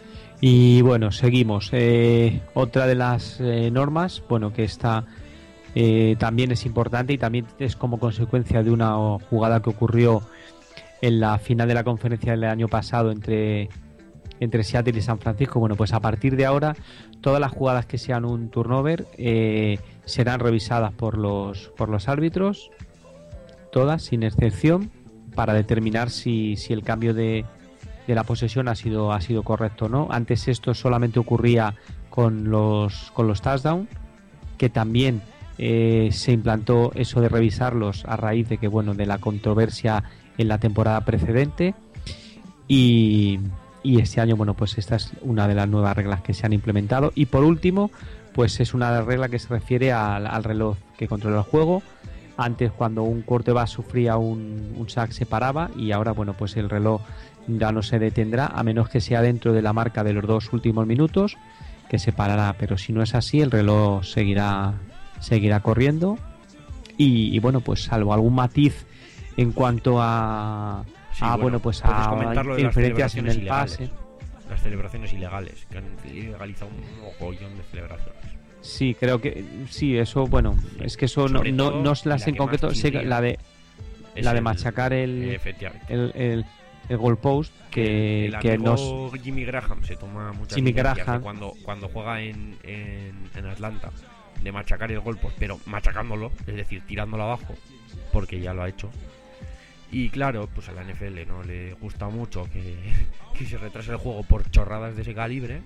S2: Y bueno, seguimos. Eh, otra de las eh, normas, bueno, que está eh, también es importante y también es como consecuencia de una jugada que ocurrió en la final de la conferencia del año pasado entre, entre Seattle y San Francisco. Bueno, pues a partir de ahora todas las jugadas que sean un turnover eh, serán revisadas por los, por los árbitros, todas sin excepción, para determinar si, si el cambio de, de la posesión ha sido, ha sido correcto o no. Antes esto solamente ocurría con los, con los touchdowns, que también eh, se implantó eso de revisarlos a raíz de que, bueno, de la controversia en la temporada precedente, y, y este año, bueno, pues esta es una de las nuevas reglas que se han implementado. Y por último, pues es una regla que se refiere al, al reloj que controla el juego. Antes, cuando un quarterback sufría un, un sack, se paraba, y ahora, bueno, pues el reloj ya no se detendrá a menos que sea dentro de la marca de los dos últimos minutos, que se parará, pero si no es así, el reloj seguirá seguirá corriendo. Y, y bueno, pues salvo algún matiz en cuanto a,
S1: Sí,
S2: a
S1: bueno,
S2: bueno, pues
S1: puedes
S2: a
S1: comentar lo de las
S2: inferencias en
S1: celebraciones
S2: el
S1: ilegales.
S2: pase.
S1: Las celebraciones ilegales, que han ilegalizado un mogollón de celebraciones.
S2: Sí, creo que sí, eso, bueno, es que eso no,
S1: Sobre
S2: no,
S1: todo,
S2: no es las
S1: la
S2: en
S1: que
S2: concreto,
S1: más
S2: sé que
S1: chirría
S2: la de
S1: es
S2: la de
S1: el-
S2: machacar el
S1: Efectivamente.
S2: el, el, el goalpost, que,
S1: el
S2: que
S1: amigo
S2: nos
S1: Jimmy Graham se toma muchas
S2: Jimmy
S1: licencias de
S2: Graham.
S1: cuando, cuando juega en, en, en Atlanta, de machacar el goalpost, pero machacándolo, es decir, tirándolo abajo, porque ya lo ha hecho. Y claro, pues a la N F L no le gusta mucho que, que se retrase el juego por chorradas de ese calibre,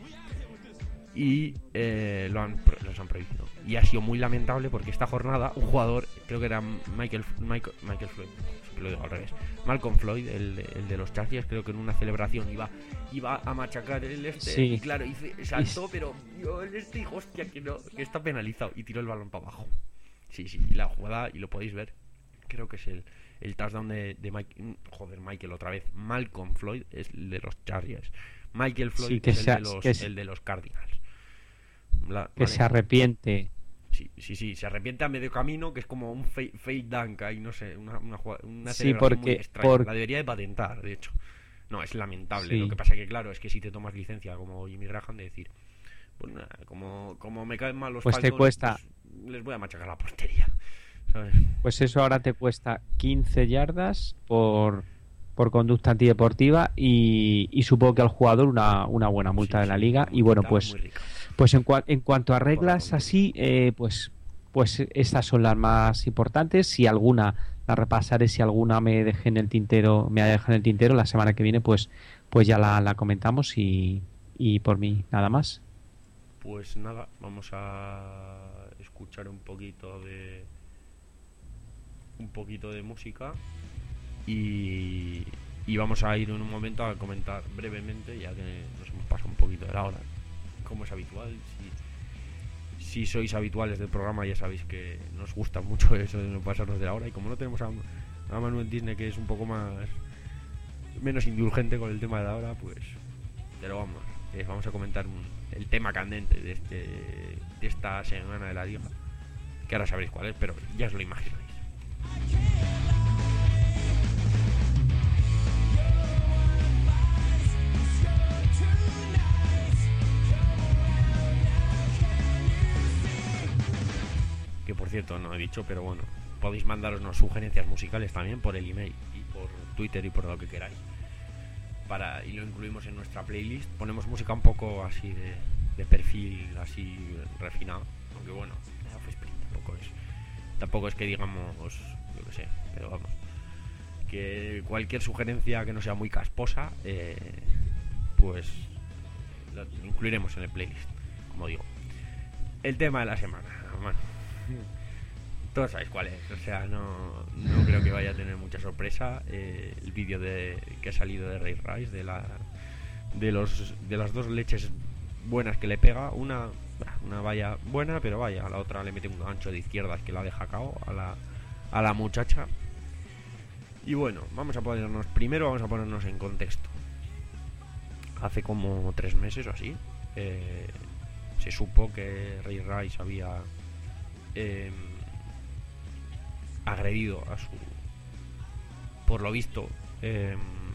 S1: y eh, lo han, pro- los han prohibido. Y ha sido muy lamentable porque esta jornada un jugador, creo que era Michael Michael, Michael Floyd, siempre lo digo al revés, Malcolm Floyd, el, de- el de los Chargers, creo que en una celebración iba iba a machacar el este,
S2: Sí.
S1: y claro, hice, saltó, pero yo el este dijo, hostia, que no, que está penalizado, y tiró el balón para abajo. Sí, sí, y la jugada, y lo podéis ver, creo que es el, el touchdown de, de Mike, joder, Michael otra vez, Malcolm Floyd es el de los Chargers, Michael Floyd
S2: Sí, que
S1: es el,
S2: se ha-
S1: de los,
S2: que se-
S1: el de los Cardinals. La-
S2: que
S1: vale.
S2: se arrepiente.
S1: Sí, sí, sí, se arrepiente a medio camino, que es como un fake, fake dunk ahí, no sé, una, una, jugada- una
S2: Sí,
S1: celebración muy
S2: porque-
S1: extraña.
S2: por-
S1: La debería de patentar, de hecho. No, es lamentable.
S2: Sí.
S1: Lo que pasa que, claro, es que si te tomas licencia como Jimmy Graham de decir, pues nada, como, como me caen mal los
S2: Pues te
S1: Falcons,
S2: cuesta-
S1: pues les voy a machacar la portería, ¿sabes?
S2: Pues eso ahora te cuesta quince yardas por, por conducta antideportiva, y, y supongo que al jugador una, una buena multa
S1: Sí,
S2: de la
S1: sí,
S2: liga.
S1: una
S2: Y bueno,
S1: multa
S2: pues
S1: muy rica.
S2: pues en, cua- en cuanto a reglas
S1: tontería.
S2: así, eh, pues pues estas son las más importantes. Si alguna la repasaré, si alguna me deje en el tintero, me ha dejado en el tintero, la semana que viene pues pues ya la, la comentamos, y, y por mí nada más.
S1: Pues nada, vamos a escuchar un poquito de un poquito de música, y, y vamos a ir en un momento a comentar brevemente, ya que nos hemos pasado un poquito de la hora, como es habitual. Si, si sois habituales del programa, ya sabéis que nos gusta mucho eso de no pasarnos de la hora, y como no tenemos a, a Manuel Disney, que es un poco más menos indulgente con el tema de la hora, pues pero vamos, eh, vamos a comentar un, el tema candente de este de esta semana de la liga, que ahora sabréis cuál es, pero ya os lo imagináis. Que por cierto no he dicho, pero bueno, podéis mandarnos sugerencias musicales también por el email y por Twitter y por lo que queráis, para y lo incluimos en nuestra playlist. Ponemos música un poco así de, de perfil así refinado, aunque bueno, Offspring tampoco es tampoco es que digamos, yo qué sé, pero vamos, que cualquier sugerencia que no sea muy casposa, eh, pues lo incluiremos en el playlist, como digo. El tema de la semana, bueno, todos sabéis cuál es, o sea, no, no creo que vaya a tener mucha sorpresa. Eh, el vídeo de que ha salido de Ray Rice, de la de los de las dos leches buenas que le pega, una una valla buena, pero vaya, a la otra le mete un gancho de izquierdas que la deja cao a la a la muchacha. Y bueno, vamos a ponernos primero vamos a ponernos en contexto. Hace como tres meses o así, eh, se supo que Ray Rice había eh, agredido a su, por lo visto, eh,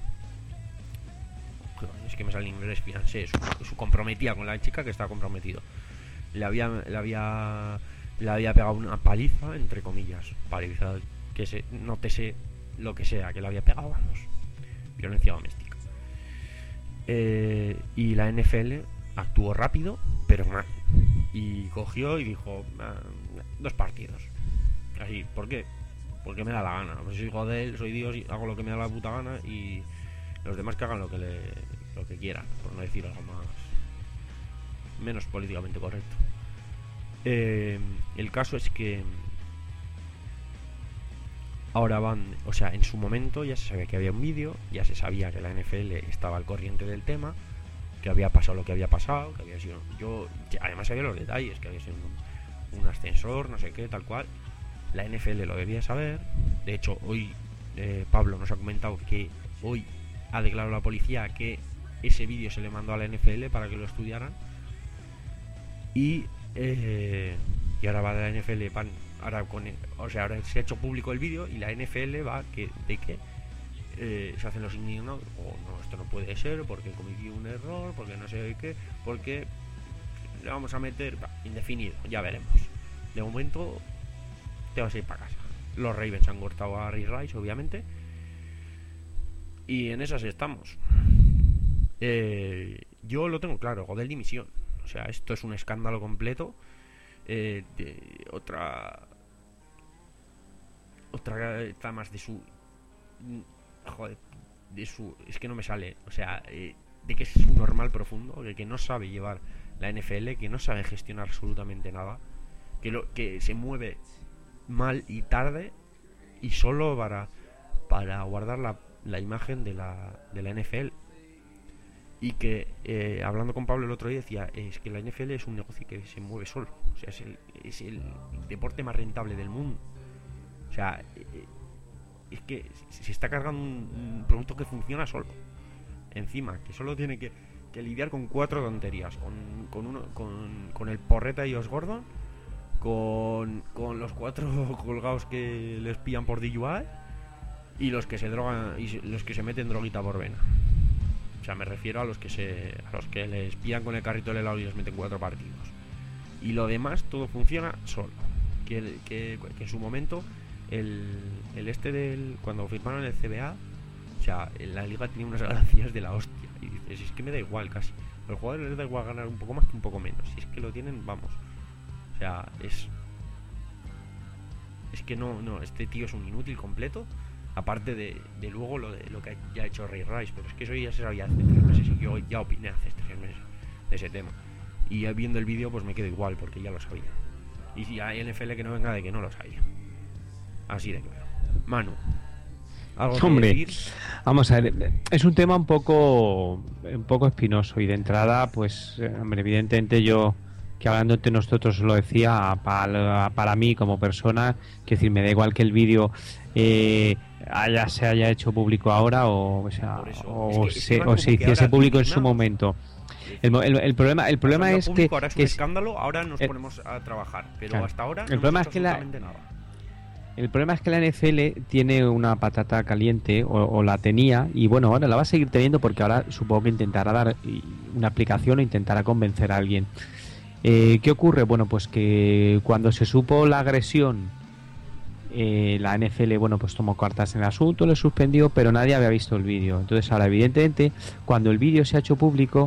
S1: es que me sale en inglés, fiancé, su, su comprometida con la chica que está comprometido. Le había, le había le había pegado una paliza, entre comillas, paliza, que se nótese lo que sea, que le había pegado, vamos, violencia doméstica. Eh, y la N F L actuó rápido, pero mal, y cogió y dijo, ah, dos partidos. Así, ¿por qué? Porque me da la gana. Pues soy hijo de él, soy Dios y hago lo que me da la puta gana, y los demás que hagan lo que le, lo que quieran, por no decir algo más menos políticamente correcto. Eh, el caso es que ahora van, o sea, en su momento ya se sabía que había un vídeo, ya se sabía que la N F L estaba al corriente del tema, que había pasado lo que había pasado, que había sido, yo, además sabía los detalles, que había sido un, un ascensor, no sé qué, tal cual. La N F L lo debía saber. De hecho, hoy eh, Pablo nos ha comentado que hoy ha declarado la policía que ese vídeo se le mandó a la N F L para que lo estudiaran. Y eh, y ahora va de la N F L, van, ahora con, o sea, ahora se ha hecho público el vídeo y la N F L va que de que eh, se hacen los indignados, o oh, no, esto no puede ser, porque cometí un error, porque no sé qué, porque le vamos a meter, bah, indefinido, ya veremos. De momento te vas a ir para casa. Los Ravens han cortado a Ray Rice, obviamente, y en esas estamos. Eh, yo lo tengo claro, Godel dimisión. O sea, esto es un escándalo completo. Eh, de otra otra está más de su joder, de su es que no me sale, o sea, eh, de que es un normal profundo, de que no sabe llevar la N F L, que no sabe gestionar absolutamente nada, que lo que se mueve mal y tarde y solo para para guardar la, la imagen de la de la N F L. Y que, eh, hablando con Pablo el otro día, decía, es que la N F L es un negocio que se mueve solo. O sea, es el, es el deporte más rentable del mundo. O sea, eh, es que se está cargando un, un producto que funciona solo. Encima, que solo tiene que, que lidiar con cuatro tonterías. Con, con, uno, con, con el porreta y Josh Gordon, con, con los cuatro colgados que les pillan por D U I y los que se drogan y los que se meten droguita por vena. O sea, me refiero a los que se a los que les pillan con el carrito del helado y les meten cuatro partidos. Y lo demás todo funciona solo. Que, que, que en su momento el, el este del cuando firmaron el C B A, o sea, la liga tenía unas ganancias de la hostia. Y dices, es que me da igual casi. A los jugadores les da igual ganar un poco más que un poco menos. Si es que lo tienen, vamos. O sea, es es que no, no, este tío es un inútil completo. Aparte de, de luego lo de lo que ya ha hecho Ray Rice, pero es que eso ya se sabía hace tres meses y yo ya opiné hace tres meses de ese tema. Y viendo el vídeo pues me quedo igual porque ya lo sabía. Y si hay N F L que no venga de que no lo sabía. Así de claro. Manu, ¿algo que
S2: Hombre,
S1: decir?
S2: Vamos a ver, es un tema un poco un poco espinoso y de entrada pues hombre, evidentemente yo que hablando entre nosotros lo decía para, para mí como persona, que decir, me da igual que el vídeo eh, haya, se haya hecho público ahora o, o sea o es que se, o se hiciese público en su momento. El, el, el problema el problema es que,
S1: ahora es
S2: que
S1: un escándalo, ahora nos el, ponemos a trabajar, pero claro, hasta ahora
S2: el
S1: no
S2: problema es que la,
S1: nada.
S2: El problema es que la N F L tiene una patata caliente, o, o la tenía, y bueno, ahora la va a seguir teniendo porque ahora supongo que intentará dar una aplicación o intentará convencer a alguien. Eh, ¿Qué ocurre? Bueno, pues que cuando se supo la agresión, eh, la N F L, bueno, pues tomó cartas en el asunto, lo suspendió, pero nadie había visto el vídeo. Entonces ahora, evidentemente, cuando el vídeo se ha hecho público,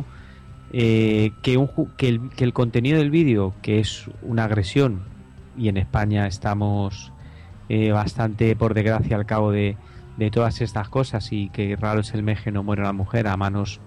S2: eh, que, un, que, el, que el contenido del vídeo, que es una agresión, y en España estamos eh, bastante, por desgracia, al cabo de, de todas estas cosas, y que raro es el meje no muere la mujer a manos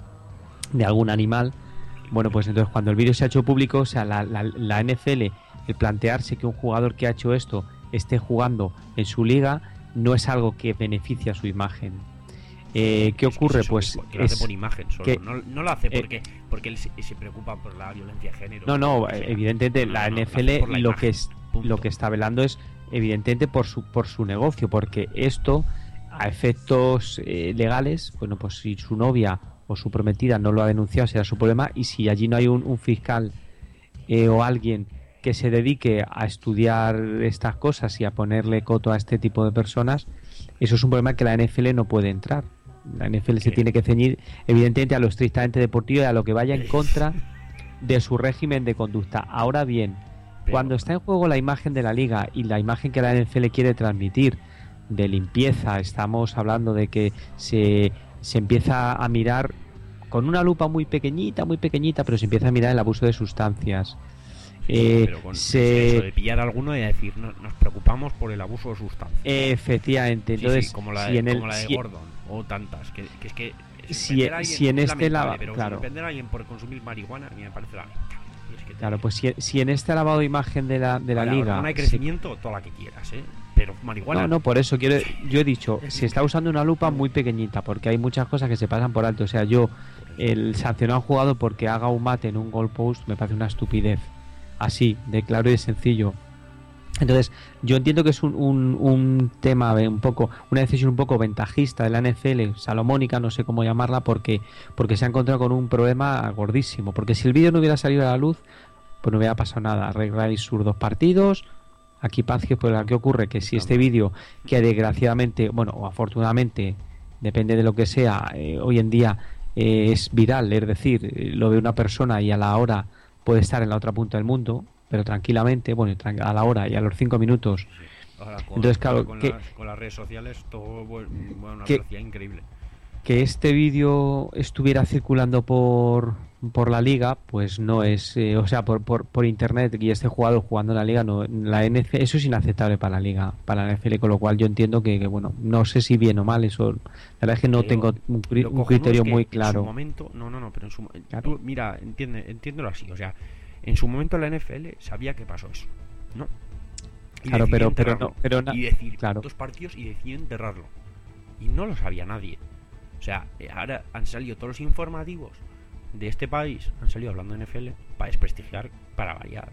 S2: de algún animal. Bueno, pues entonces cuando el vídeo se ha hecho público, o sea, la, la, la N F L, el plantearse que un jugador que ha hecho esto esté jugando en su liga, no es algo que beneficie a su imagen. Eh, ¿Qué ocurre?
S1: Es
S2: pues
S1: que lo
S2: es
S1: hace por imagen solo.
S2: Que,
S1: no, no lo hace porque, eh, porque él se, se preocupa por la violencia de género.
S2: No, no, evidentemente no, la no, N F L
S1: la
S2: lo que es punto. Lo que está velando es evidentemente por su por su negocio, porque esto a efectos eh, legales, bueno, pues si su novia o su prometida no lo ha denunciado será su problema, y si allí no hay un, un fiscal eh, o alguien que se dedique a estudiar estas cosas y a ponerle coto a este tipo de personas, eso es un problema que la N F L no puede entrar. La N F L se tiene que ceñir evidentemente a lo estrictamente deportivo y a lo que vaya en contra de su régimen de conducta. Ahora bien, Pero, cuando está en juego la imagen de la liga y la imagen que la N F L quiere transmitir de limpieza, estamos hablando de que se, se empieza a mirar con una lupa muy pequeñita, muy pequeñita, pero se empieza a mirar el abuso de sustancias.
S1: Sí,
S2: eh,
S1: pero con
S2: se...
S1: eso de pillar a alguno y decir, no, nos preocupamos por el abuso de sustancias.
S2: Efectivamente,
S1: sí,
S2: entonces
S1: sí, como la,
S2: si en el,
S1: como la de
S2: si...
S1: Gordon o tantas, que, que es que
S2: si, si en este lavado,
S1: pero
S2: claro.
S1: suspender a alguien por consumir marihuana a mí me parece lamentable. Es que
S2: claro, pues si, si en este lavado de imagen de la, de la
S1: Ahora,
S2: liga...
S1: No hay crecimiento, si... toda la que quieras, ¿eh? Pero marihuana...
S2: No, no, por eso quiero, yo he dicho, se está usando una lupa muy pequeñita, porque hay muchas cosas que se pasan por alto. O sea, yo, el sancionar a un jugador porque haga un mate en un goal post me parece una estupidez. Así, de claro y de sencillo. Entonces, yo entiendo que es un, un, un tema, un poco, una decisión un poco ventajista de la N F L, salomónica, no sé cómo llamarla, porque, porque se ha encontrado con un problema gordísimo. Porque si el vídeo no hubiera salido a la luz, pues no hubiera pasado nada. Arregláis sus dos partidos, aquí Pazio, pero ¿qué ocurre? Que si este vídeo, que desgraciadamente, bueno, o afortunadamente, depende de lo que sea, eh, hoy en día eh, es viral, es decir, eh, lo ve una persona y a la hora puede estar en la otra punta del mundo, pero tranquilamente, bueno, a la hora y a los cinco minutos.
S1: Sí, sí. Ahora, con,
S2: entonces, claro,
S1: con,
S2: que,
S1: las, con las redes sociales, todo, bueno, una
S2: que,
S1: velocidad increíble.
S2: Que este vídeo estuviera circulando por, por la liga, pues no es, eh, o sea, por, por, por internet, y este jugador jugando en la liga, no, la N F L, eso es inaceptable para la liga, para la N F L, con lo cual yo entiendo que, que bueno, no sé si bien o mal, eso, la verdad es que no
S1: pero
S2: tengo un, un criterio muy claro.
S1: En su momento, no, no, no, pero en su claro. Tú, mira, entiende, entiéndelo así, o sea, en su momento la N F L sabía que pasó eso, ¿no? Y
S2: claro, pero, pero no, pero
S1: y decir
S2: claro.
S1: dos partidos y decidió enterrarlo. Y no lo sabía nadie. O sea, ahora han salido todos los informativos de este país, han salido hablando de N F L para desprestigiar, para variar.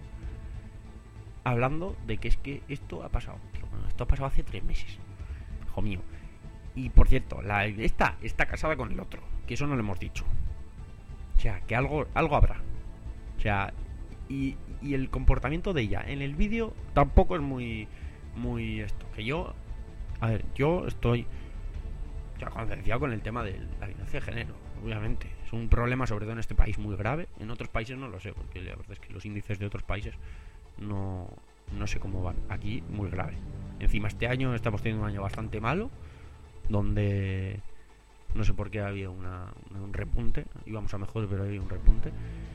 S1: Hablando de que es que esto ha pasado. Tío, bueno, esto ha pasado hace tres meses. Hijo mío. Y por cierto, la esta está casada con el otro, que eso no lo hemos dicho. O sea, que algo, algo habrá. O sea, y, y el comportamiento de ella en el vídeo tampoco es muy, muy esto. Que yo, a ver, yo estoy ya concienciado con el tema de la violencia de género, obviamente. Es un problema, sobre todo en este país, muy grave. En otros países no lo sé, porque la verdad es que los índices de otros países no, no sé cómo van. Aquí, muy grave. Encima, este año estamos teniendo un año bastante malo, donde no sé por qué había una, una, un repunte. Íbamos a mejor, pero había un repunte.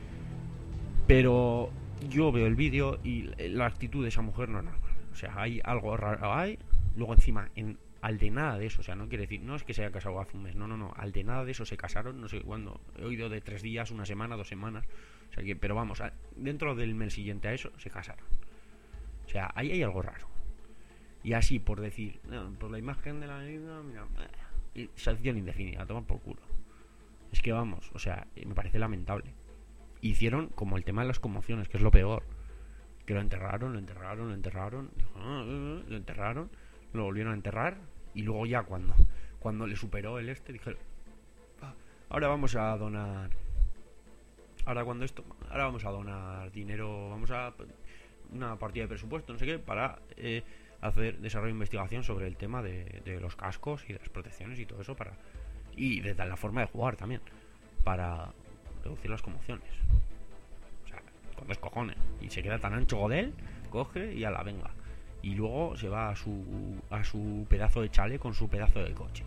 S1: Pero yo veo el vídeo y la actitud de esa mujer no es normal. O sea, hay algo raro. Hay, luego encima, en al de nada de eso, o sea, no quiere decir, no es que se haya casado hace un mes, no, no, no, al de nada de eso se casaron, no sé cuándo, he oído de tres días, una semana, dos semanas, o sea que, pero vamos, dentro del mes siguiente a eso se casaron. O sea, ahí hay algo raro. Y así, por decir, no, por la imagen de la niña, mira, y sanción indefinida, a tomar por culo. Es que vamos, o sea, me parece lamentable. Hicieron como el tema de las conmociones, que es lo peor, que lo enterraron, lo enterraron, lo enterraron, lo enterraron, lo volvieron a enterrar, y luego ya cuando cuando le superó el este, dijeron, ah, ahora vamos a donar, ahora cuando esto, ahora vamos a donar dinero, vamos a una partida de presupuesto, no sé qué, para eh, hacer desarrollo de investigación sobre el tema de, de los cascos y de las protecciones y todo eso, para y de la forma de jugar también, para reducir las conmociones. O sea, con dos cojones. Y se queda tan ancho Godel, coge y a la venga. Y luego se va a su a su pedazo de chale con su pedazo de coche.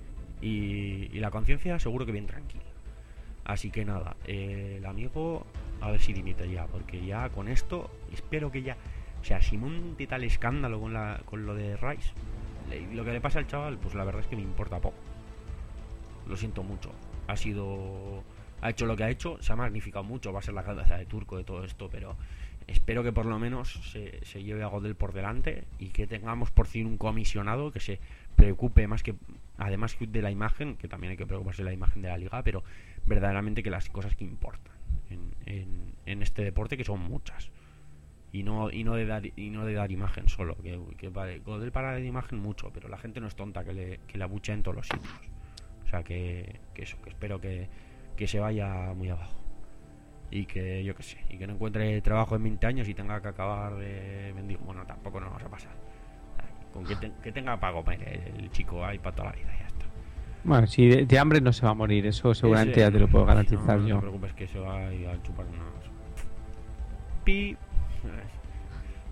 S1: Y, y la conciencia seguro que bien tranquila. Así que nada, eh, el amigo a ver si dimite ya, porque ya con esto espero que ya, o sea, si monte tal escándalo con la con lo de Rice, le, lo que le pasa al chaval, pues la verdad es que me importa poco. Lo siento mucho. Ha sido ha hecho lo que ha hecho, se ha magnificado mucho, va a ser la cabeza de turco de todo esto, pero espero que por lo menos se, se lleve a Godel por delante y que tengamos por fin un comisionado que se preocupe más que, además de la imagen, que también hay que preocuparse de la imagen de la liga, pero verdaderamente que las cosas que importan en, en, en este deporte, que son muchas, y no y no de dar y no de dar imagen solo, que, que vale, Godel para dar imagen mucho, pero la gente no es tonta que le, que le abuchea en todos los sitios. O sea que, que eso, que espero que, que se vaya muy abajo. Y que, yo que sé, y que no encuentre trabajo en veinte años y tenga que acabar de mendigo. Bueno, tampoco nos vamos a pasar. Con que, te, que tenga para comer el chico ahí para toda la vida, ya está.
S2: Bueno, si de, de hambre no se va a morir, eso seguramente
S1: Ese,
S2: ya te lo puedo garantizar
S1: no, no
S2: yo.
S1: No te preocupes, que se va a, ir a chupar unas pi.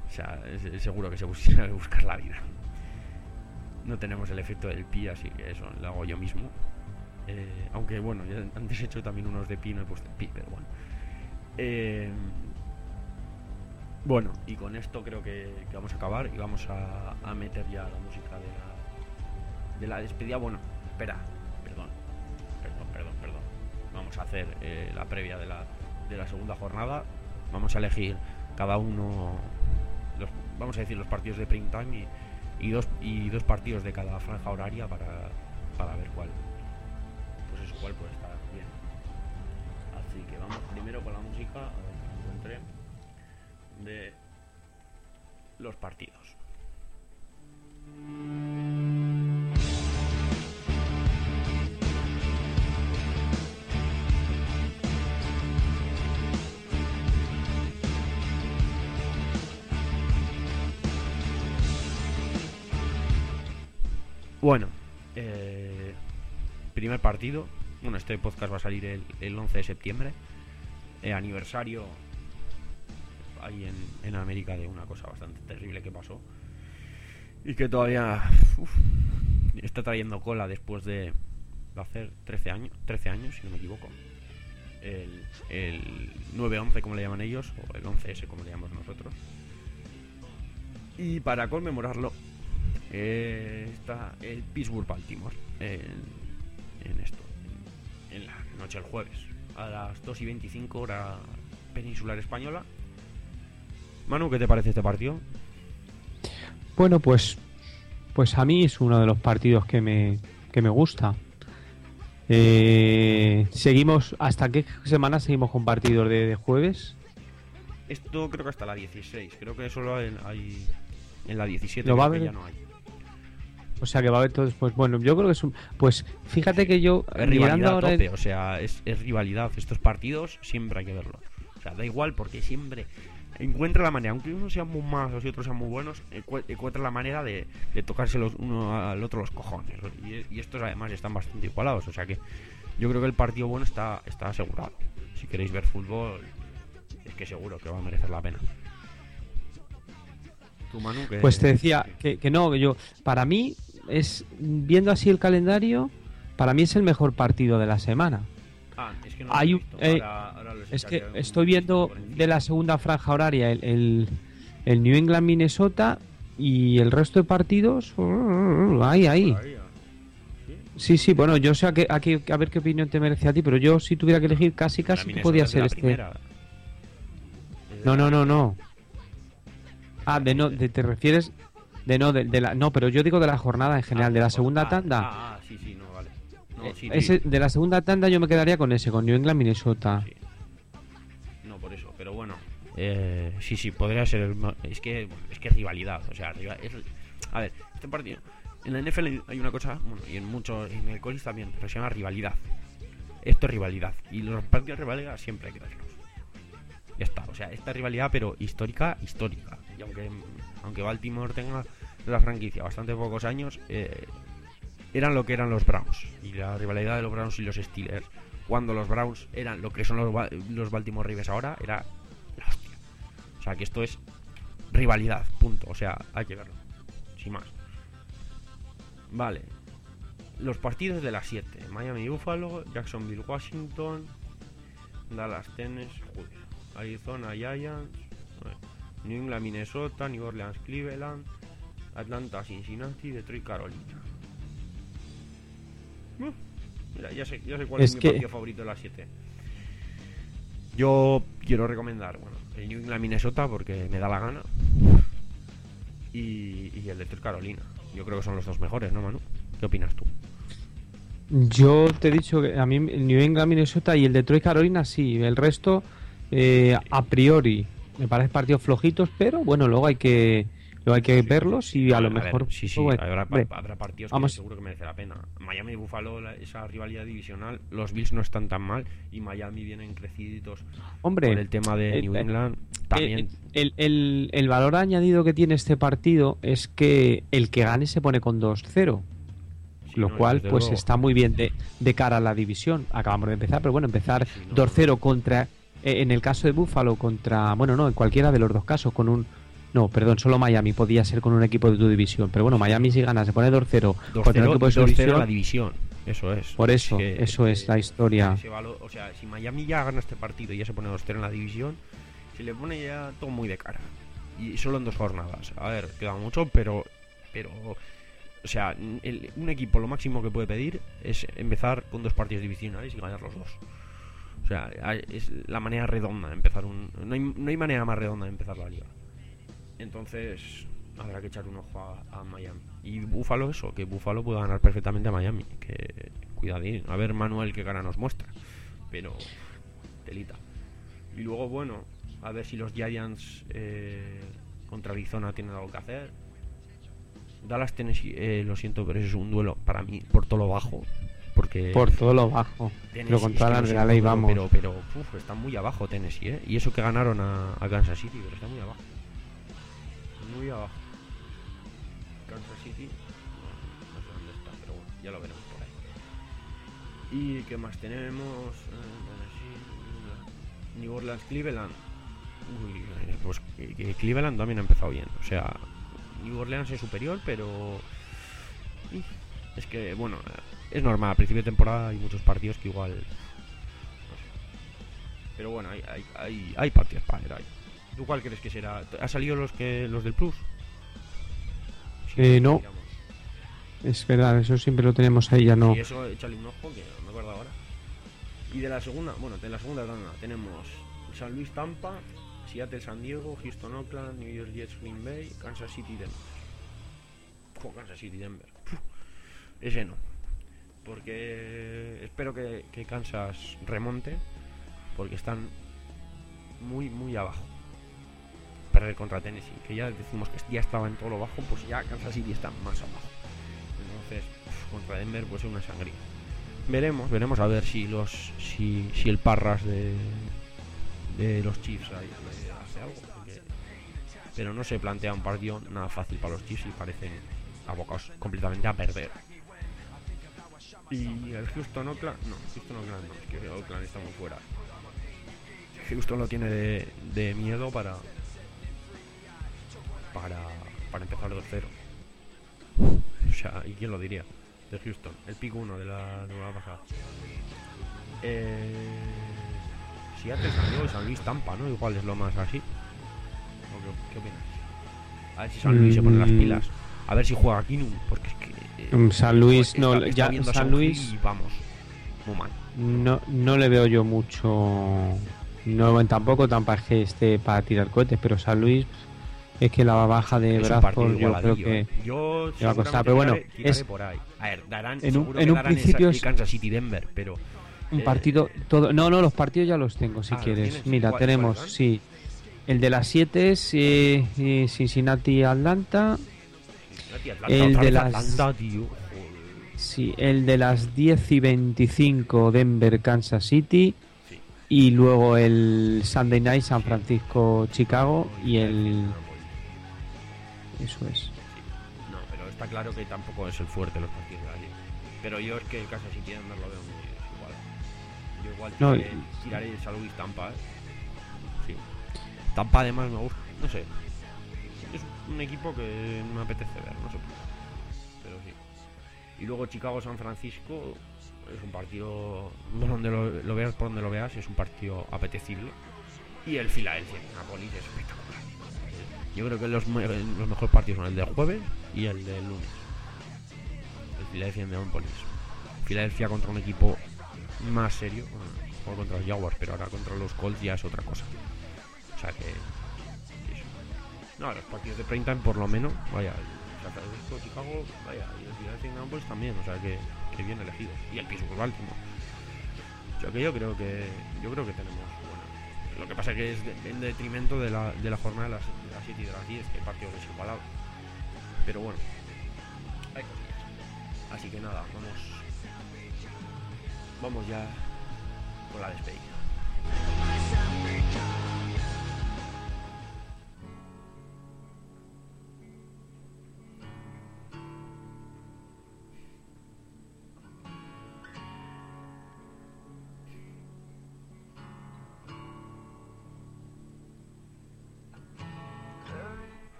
S1: O sea, es, es seguro que se pusiera a buscar la vida. No tenemos el efecto del pi, así que eso lo hago yo mismo. Eh, aunque bueno, yo antes he hecho también unos de pi, no he puesto el pi, pero bueno. Eh, bueno, y con esto creo que, que vamos a acabar y vamos a, a meter ya la música de la, de la despedida. Bueno, espera, perdón, perdón, perdón, perdón. Vamos a hacer eh, la previa de la, de la segunda jornada. Vamos a elegir cada uno, los, vamos a decir los partidos de prime time y, y, dos, y dos partidos de cada franja horaria para, para ver cuál, pues eso, cuál puede estar bien. Así que vamos primero con la música, a ver que encuentre, de los partidos. Bueno, eh, primer partido. Bueno, este podcast va a salir el, el once de septiembre, eh, aniversario ahí en, en América de una cosa bastante terrible que pasó y que todavía uf, está trayendo cola después de, de hacer trece años, trece años si no me equivoco, el, el nueve once como le llaman ellos, o el once ese como le llamamos nosotros. Y para conmemorarlo eh, está el Pittsburgh-Baltimore en, en esto, en, en la noche del jueves a las dos y veinticinco hora peninsular española. Manu, ¿qué te parece este partido?
S2: Bueno, pues pues a mí es uno de los partidos que me, que me gusta. Eh, seguimos, ¿hasta qué semana seguimos con partidos de, de jueves?
S1: Esto creo que hasta la dieciséis. Creo que solo hay, hay en la diecisiete.
S2: ¿Lo va a
S1: creo que
S2: haber?
S1: ya no hay.
S2: O sea que va a haber todo después. Bueno, yo creo que es un... Pues fíjate que yo...
S1: Es rivalidad ahora tope, el... o sea, es, es rivalidad. Estos partidos siempre hay que verlos. O sea, da igual porque siempre encuentra la manera, aunque unos sean muy malos y otros sean muy buenos, encuentra la manera de, de tocarse los, uno al otro los cojones. Y, y estos además están bastante igualados. O sea que yo creo que el partido bueno está, está asegurado. Si queréis ver fútbol, es que seguro que va a merecer la pena. ¿Tú, Manu, que...
S2: Pues te decía que, que no, que yo... Para mí, es viendo así el calendario, para mí es el mejor partido de la semana.
S1: Ah, es que no
S2: Hay,
S1: lo he visto.
S2: eh,
S1: ahora, ahora lo
S2: es que
S1: un,
S2: estoy viendo de la segunda franja horaria el, el, el New England Minnesota y el resto de partidos ahí, ahí. Sí, sí, bueno, yo sé a, que, a, que, a ver qué opinión te merece a ti, pero yo si tuviera que elegir casi, casi que podía ser este.
S1: Primera.
S2: No, no, no, no. Ah, de no, de, te refieres de no, de, de la, no, pero yo digo de la jornada en general,
S1: ah,
S2: de la segunda
S1: ah,
S2: tanda.
S1: Ah, ah, sí, sí, no, vale. No, sí,
S2: ese,
S1: sí.
S2: De la segunda tanda yo me quedaría con ese, con New England Minnesota.
S1: Sí. No, por eso, pero bueno. Eh, sí, sí, podría ser. El, es que es que es rivalidad, o sea, es, a ver, este partido. En la N F L hay una cosa, bueno, y en muchos, en el college también, pero se llama rivalidad. Esto es rivalidad. Y los partidos de rivalidad siempre hay que verlos. Ya está, o sea, esta rivalidad, pero histórica, histórica. Y aunque, aunque Baltimore tenga la franquicia bastante pocos años, eh, eran lo que eran los Browns. Y la rivalidad de los Browns y los Steelers, cuando los Browns eran lo que son los, los Baltimore Ravens ahora, era la hostia. O sea, que esto es rivalidad, punto. O sea, hay que verlo, sin más. Vale. Los partidos de las siete: Miami Buffalo, Jacksonville Washington, Dallas Tennessee, Arizona Giants, New England Minnesota, New Orleans Cleveland, Atlanta Cincinnati, Detroit Carolina. Uh, mira, ya sé, ya sé cuál es, es mi que... partido favorito de las siete. Yo quiero recomendar, bueno, el New England Minnesota porque me da la gana. Y, y el Detroit Carolina. Yo creo que son los dos mejores, ¿no, Manu? ¿Qué opinas tú?
S2: Yo te he dicho que a mí el New England Minnesota y el Detroit Carolina sí. El resto, eh, a priori, me parecen partidos flojitos, pero bueno, luego hay que luego hay que sí, verlos y a, a lo ver, mejor...
S1: Sí, sí,
S2: bueno,
S1: habrá,
S2: hombre,
S1: habrá partidos
S2: vamos.
S1: que seguro que merece la pena. Miami y Buffalo, la, esa rivalidad divisional, los Bills no están tan mal y Miami vienen creciditos. Hombre, con el tema de eh, New England también...
S2: El, el, el valor añadido que tiene este partido es que el que gane se pone con dos cero. Sí, lo no, cual pues luego... está muy bien de, de cara a la división. Acabamos de empezar, pero bueno, empezar sí, no, dos cero contra, eh, en el caso de Buffalo contra, bueno, no, en cualquiera de los dos casos, con un No, perdón, solo Miami podía ser con un equipo de tu división. Pero bueno, Miami si gana, se pone dos cero contra un equipo de su
S1: dos cero
S2: división.
S1: la división. Eso es.
S2: Por eso,
S1: Es que,
S2: eso es la historia.
S1: ese valo- o sea, si Miami ya gana este partido y ya se pone dos cero en la división, se le pone ya todo muy de cara. Y solo en dos jornadas. A ver, queda mucho, pero. pero o sea, el- un equipo lo máximo que puede pedir es empezar con dos partidos divisionales y ganar los dos. O sea, hay- es la manera redonda de empezar un. No hay, no hay manera más redonda de empezar la liga. Entonces, habrá que echar un ojo a, a Miami. Y Búfalo, eso, que Búfalo puede ganar perfectamente a Miami. Que cuidadín. A ver, Manuel, qué gana nos muestra. Pero, telita. Y luego, bueno, a ver si los Giants eh, contra Arizona tienen algo que hacer. Dallas, Tennessee, eh, lo siento, pero eso es un duelo para mí por todo lo bajo. Porque
S2: Por todo lo bajo.
S1: Tennessee,
S2: Lo contra
S1: es que
S2: la
S1: lo
S2: de la
S1: siento,
S2: ley,
S1: pero-
S2: vamos.
S1: Pero, pero, uf, está muy abajo Tennessee, ¿eh? Y eso que ganaron a, a Kansas City, pero está muy abajo. Muy abajo. Kansas City, no, no sé dónde está, pero bueno, ya lo veremos por ahí. ¿Y qué más tenemos? Eh, Tennessee, New Orleans, Cleveland. Uy, eh, pues que- que Cleveland también ha empezado bien. O sea, New Orleans es superior, pero y, es que, bueno, eh, es normal. A principio de temporada hay muchos partidos que igual, no sé. Pero bueno, hay, hay, hay, hay partidos para ver ahí. ¿Tú cuál crees que será? ¿Ha salido los que los del Plus? Sí,
S2: Eh, no.
S1: miramos.
S2: Es verdad, eso siempre lo tenemos ahí, ya no.
S1: Y eso, échale un ojo, que no me acuerdo ahora. Y de la segunda, bueno, de la segunda ronda tenemos San Luis, Tampa, Seattle, San Diego, Houston, Oakland, New York Jets, Green Bay, Kansas City, Denver. Puf, Kansas City, Denver. Puf, ese no. Porque espero que, que Kansas remonte, porque están muy, muy abajo. Perder contra Tennessee, que ya decimos que ya estaba en todo lo bajo, pues ya Kansas City está más abajo. Entonces, puf, contra Denver puede ser una sangría. Veremos, veremos a ver si los si, si el Parras de, de los Chiefs ahí, eh, hace algo. Porque, pero no se plantea un partido nada fácil para los Chiefs y parecen abocados completamente a perder. Y el Houston Oakland, no, Houston Oakland no, es que Oakland está muy fuera. Houston lo tiene de, de miedo para para para empezar dos cero. O sea, ¿y quién lo diría? De Houston, el pick uno de la nueva pasada. Eh, Seattle, San Diego y San Luis, Tampa, ¿no? Igual es lo más así. ¿O qué, qué opinas? A ver si San Luis se pone las pilas. A ver si juega Kinum, porque es que eh,
S2: San Luis,
S1: está-
S2: no,
S1: está
S2: ya
S1: viendo a
S2: San
S1: San
S2: Luis
S1: Gil y vamos, muy mal.
S2: no, no le veo yo mucho. No, tampoco Tampa es que esté para tirar cohetes, pero San Luis es que la baja de
S1: Es un partido
S2: Bradford yo creo
S1: igualadillo,
S2: que
S1: ¿eh? Yo
S2: le va a costar,
S1: seguramente
S2: pero bueno,
S1: tiraré, tiraré
S2: es
S1: por ahí. A ver, darán,
S2: en un-
S1: seguro
S2: en
S1: que
S2: un
S1: darán
S2: principio
S1: el,
S2: es-
S1: Kansas City Denver, pero
S2: un
S1: eh,
S2: partido todo. No, no, los partidos ya los tengo si
S1: Ah, ¿los
S2: quieres.
S1: tienes?
S2: Mira,
S1: ¿Cuáles-
S2: tenemos,
S1: cuáles son?
S2: sí, el de las siete es eh, eh, Cincinnati Atlanta,
S1: la tía Atlanta,
S2: el
S1: otra
S2: de
S1: vez
S2: las-
S1: Atlanta, tío. Joder.
S2: sí, el de las diez y veinticinco Denver Kansas City
S1: Sí.
S2: y luego el Sunday Night San Francisco Chicago y el
S1: Indianapolis.
S2: eso es.
S1: Sí. No, pero está claro que tampoco es el fuerte de los partidos de la liga. Pero yo es que el Kansas City Denver lo veo muy desigual. Yo igual
S2: No,
S1: tiraré,
S2: y-
S1: tiraré San Luis Tampa, ¿eh? Sí. Tampa además me gusta, no sé. Es un equipo que me apetece ver, no sé por qué. Pero sí. Y luego Chicago San Francisco es un partido donde lo, lo veas por donde lo veas, es un partido apetecible. Y el Philadelphia Indianapolis es espectacular. Yo creo que los, me- los mejores partidos son el del jueves y el del lunes. El Philadelphia Indianapolis. Philadelphia contra un equipo más serio. Bueno, juega contra los Jaguars, pero ahora contra los Colts ya es otra cosa. O sea que eso. No, los partidos de prime time por lo menos, vaya, el San Francisco, Chicago, vaya, y el Philadelphia Indianapolis también, o sea que, que bien elegido. Y el Pittsburgh Baltimore. O sea que yo creo que yo creo que tenemos bueno. Lo que pasa es que es de- en detrimento de la, de la jornada de las, de las siete y de las diez, que hay partidos desigualados. Pero bueno, hay cosillas. Así que nada, vamos vamos ya con la despedida.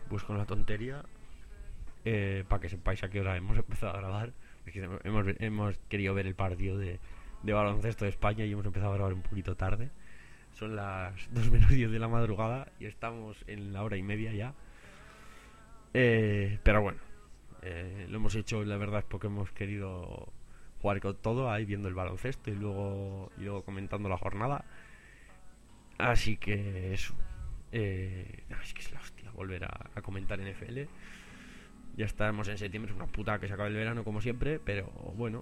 S1: pues con la tontería, eh, para que sepáis a qué hora hemos empezado a grabar. Es que hemos, hemos querido ver el partido de, de baloncesto de España y hemos empezado a grabar un poquito tarde. Son las dos menos diez de la madrugada y estamos en la hora y media ya. Eh, pero bueno, eh, lo hemos hecho, la verdad, es porque hemos querido jugar con todo, ahí viendo el baloncesto y luego, y luego comentando la jornada. Así que eso. Eh, no, es que es la hostia volver a, a comentar N F L. Ya estamos en septiembre, es una puta que se acaba el verano como siempre, pero bueno.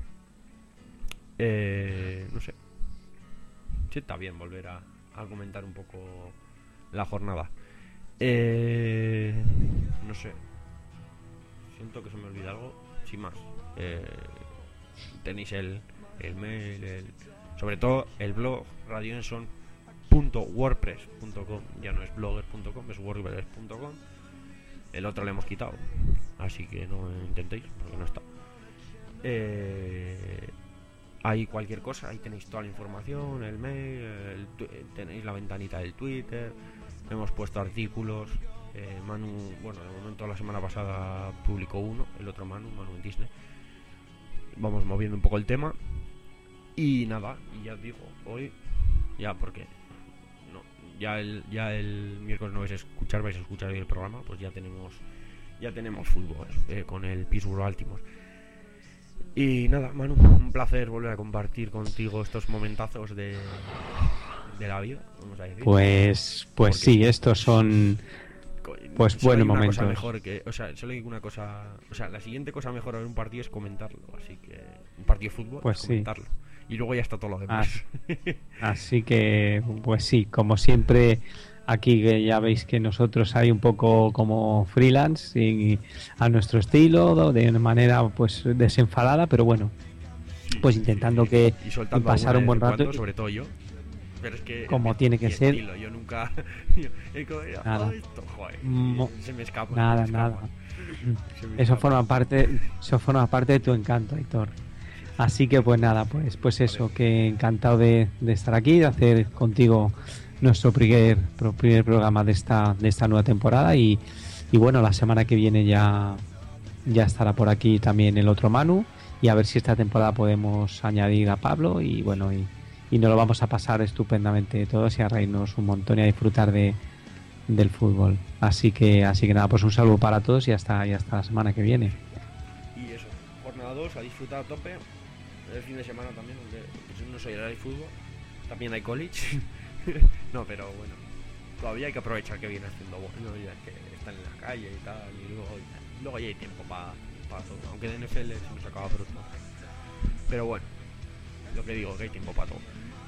S1: Eh, no sé. Sí, está bien volver a, a comentar un poco la jornada. Eh, no sé. Siento que se me olvida algo. Sin más. Eh, tenéis el, el mail, el, sobre todo el blog radioenson punto wordpress punto com. Ya no es blogger punto com, es wordpress punto com. El otro le hemos quitado, así que no intentéis, porque no está. Eh, hay cualquier cosa, ahí tenéis toda la información, el mail, el tu- tenéis la ventanita del Twitter. Hemos puesto artículos. Eh, Manu, bueno, de momento la semana pasada publicó uno, el otro Manu, Manu en Disney. Vamos moviendo un poco el tema. Y nada, y ya os digo, hoy, ya porque no, ya el, ya el miércoles no vais a escuchar, vais a escuchar hoy el programa, pues ya tenemos, ya tenemos fútbol eh, con el Pittsburgh Baltimore. Y nada, Manu, un placer volver a compartir contigo estos momentazos de, de la vida, vamos a decir.
S2: Pues, pues
S1: Porque
S2: sí, estos son pues
S1: solo
S2: buenos
S1: hay una
S2: momentos.
S1: cosa mejor que, o sea, solo hay una cosa, o sea, la siguiente cosa mejor a ver un partido es comentarlo, así que un partido de fútbol
S2: Pues
S1: es
S2: sí.
S1: comentarlo. Y luego ya está todo lo demás.
S2: Así que, pues sí, como siempre, aquí que ya veis que nosotros hay un poco como freelance y a nuestro estilo, de una manera pues desenfadada, pero bueno, pues
S1: Sí,
S2: intentando
S1: sí, sí.
S2: que
S1: Y soltando
S2: pasar
S1: alguna
S2: un buen
S1: de vez en
S2: rato.
S1: cuando, sobre todo yo. Pero es que
S2: Como
S1: es mi-
S2: tiene que
S1: mi
S2: ser.
S1: estilo, yo nunca yo- es como, "Ah,
S2: Nada.
S1: esto, joder",
S2: Mo-
S1: se me escapa.
S2: Nada,
S1: se me escapa.
S2: nada.
S1: Se me
S2: Eso
S1: escapa.
S2: forma parte, eso forma parte de tu encanto, Héctor. Así que pues nada, pues pues eso, que encantado de, de estar aquí, de hacer contigo nuestro primer, pro- primer programa de esta, de esta nueva temporada y, y bueno, la semana que viene ya, ya estará por aquí también el otro Manu y a ver si esta temporada podemos añadir a Pablo y bueno, y, y nos lo vamos a pasar estupendamente todos y a reírnos un montón y a disfrutar de, del fútbol. Así que, así que nada, pues un saludo para todos y hasta, y hasta la semana que viene.
S1: Y eso, jornada dos, a disfrutar a tope. El fin de semana también, aunque pues, no soy el de fútbol. También hay college. No, pero bueno, todavía hay que aprovechar que viene haciendo bueno, ya que están en la calle y tal. Y luego, luego ya hay tiempo para pa todo. Aunque de N F L se nos acaba pronto. Pero bueno, lo que digo, que hay tiempo para todo.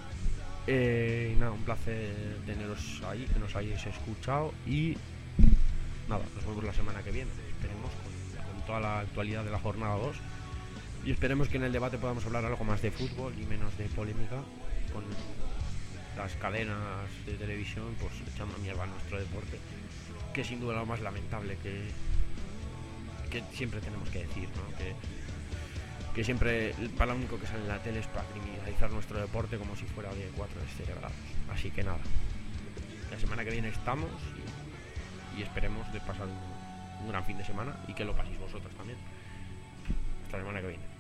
S1: Eh, nada, un placer teneros ahí, que nos hayáis escuchado. Y nada, nos vemos la semana que viene. Esperemos con, con toda la actualidad de la jornada dos. Y esperemos que en el debate podamos hablar algo más de fútbol y menos de polémica con las cadenas de televisión pues echando mierda a nuestro deporte, que sin duda lo más lamentable que, que siempre tenemos que decir, ¿no? Que, que siempre para lo único que sale en la tele es para criminalizar nuestro deporte como si fuera de cuatro descerebrados. Así que nada, la semana que viene estamos y, y esperemos de pasar un, un gran fin de semana y que lo paséis vosotros también. Hasta la semana que viene.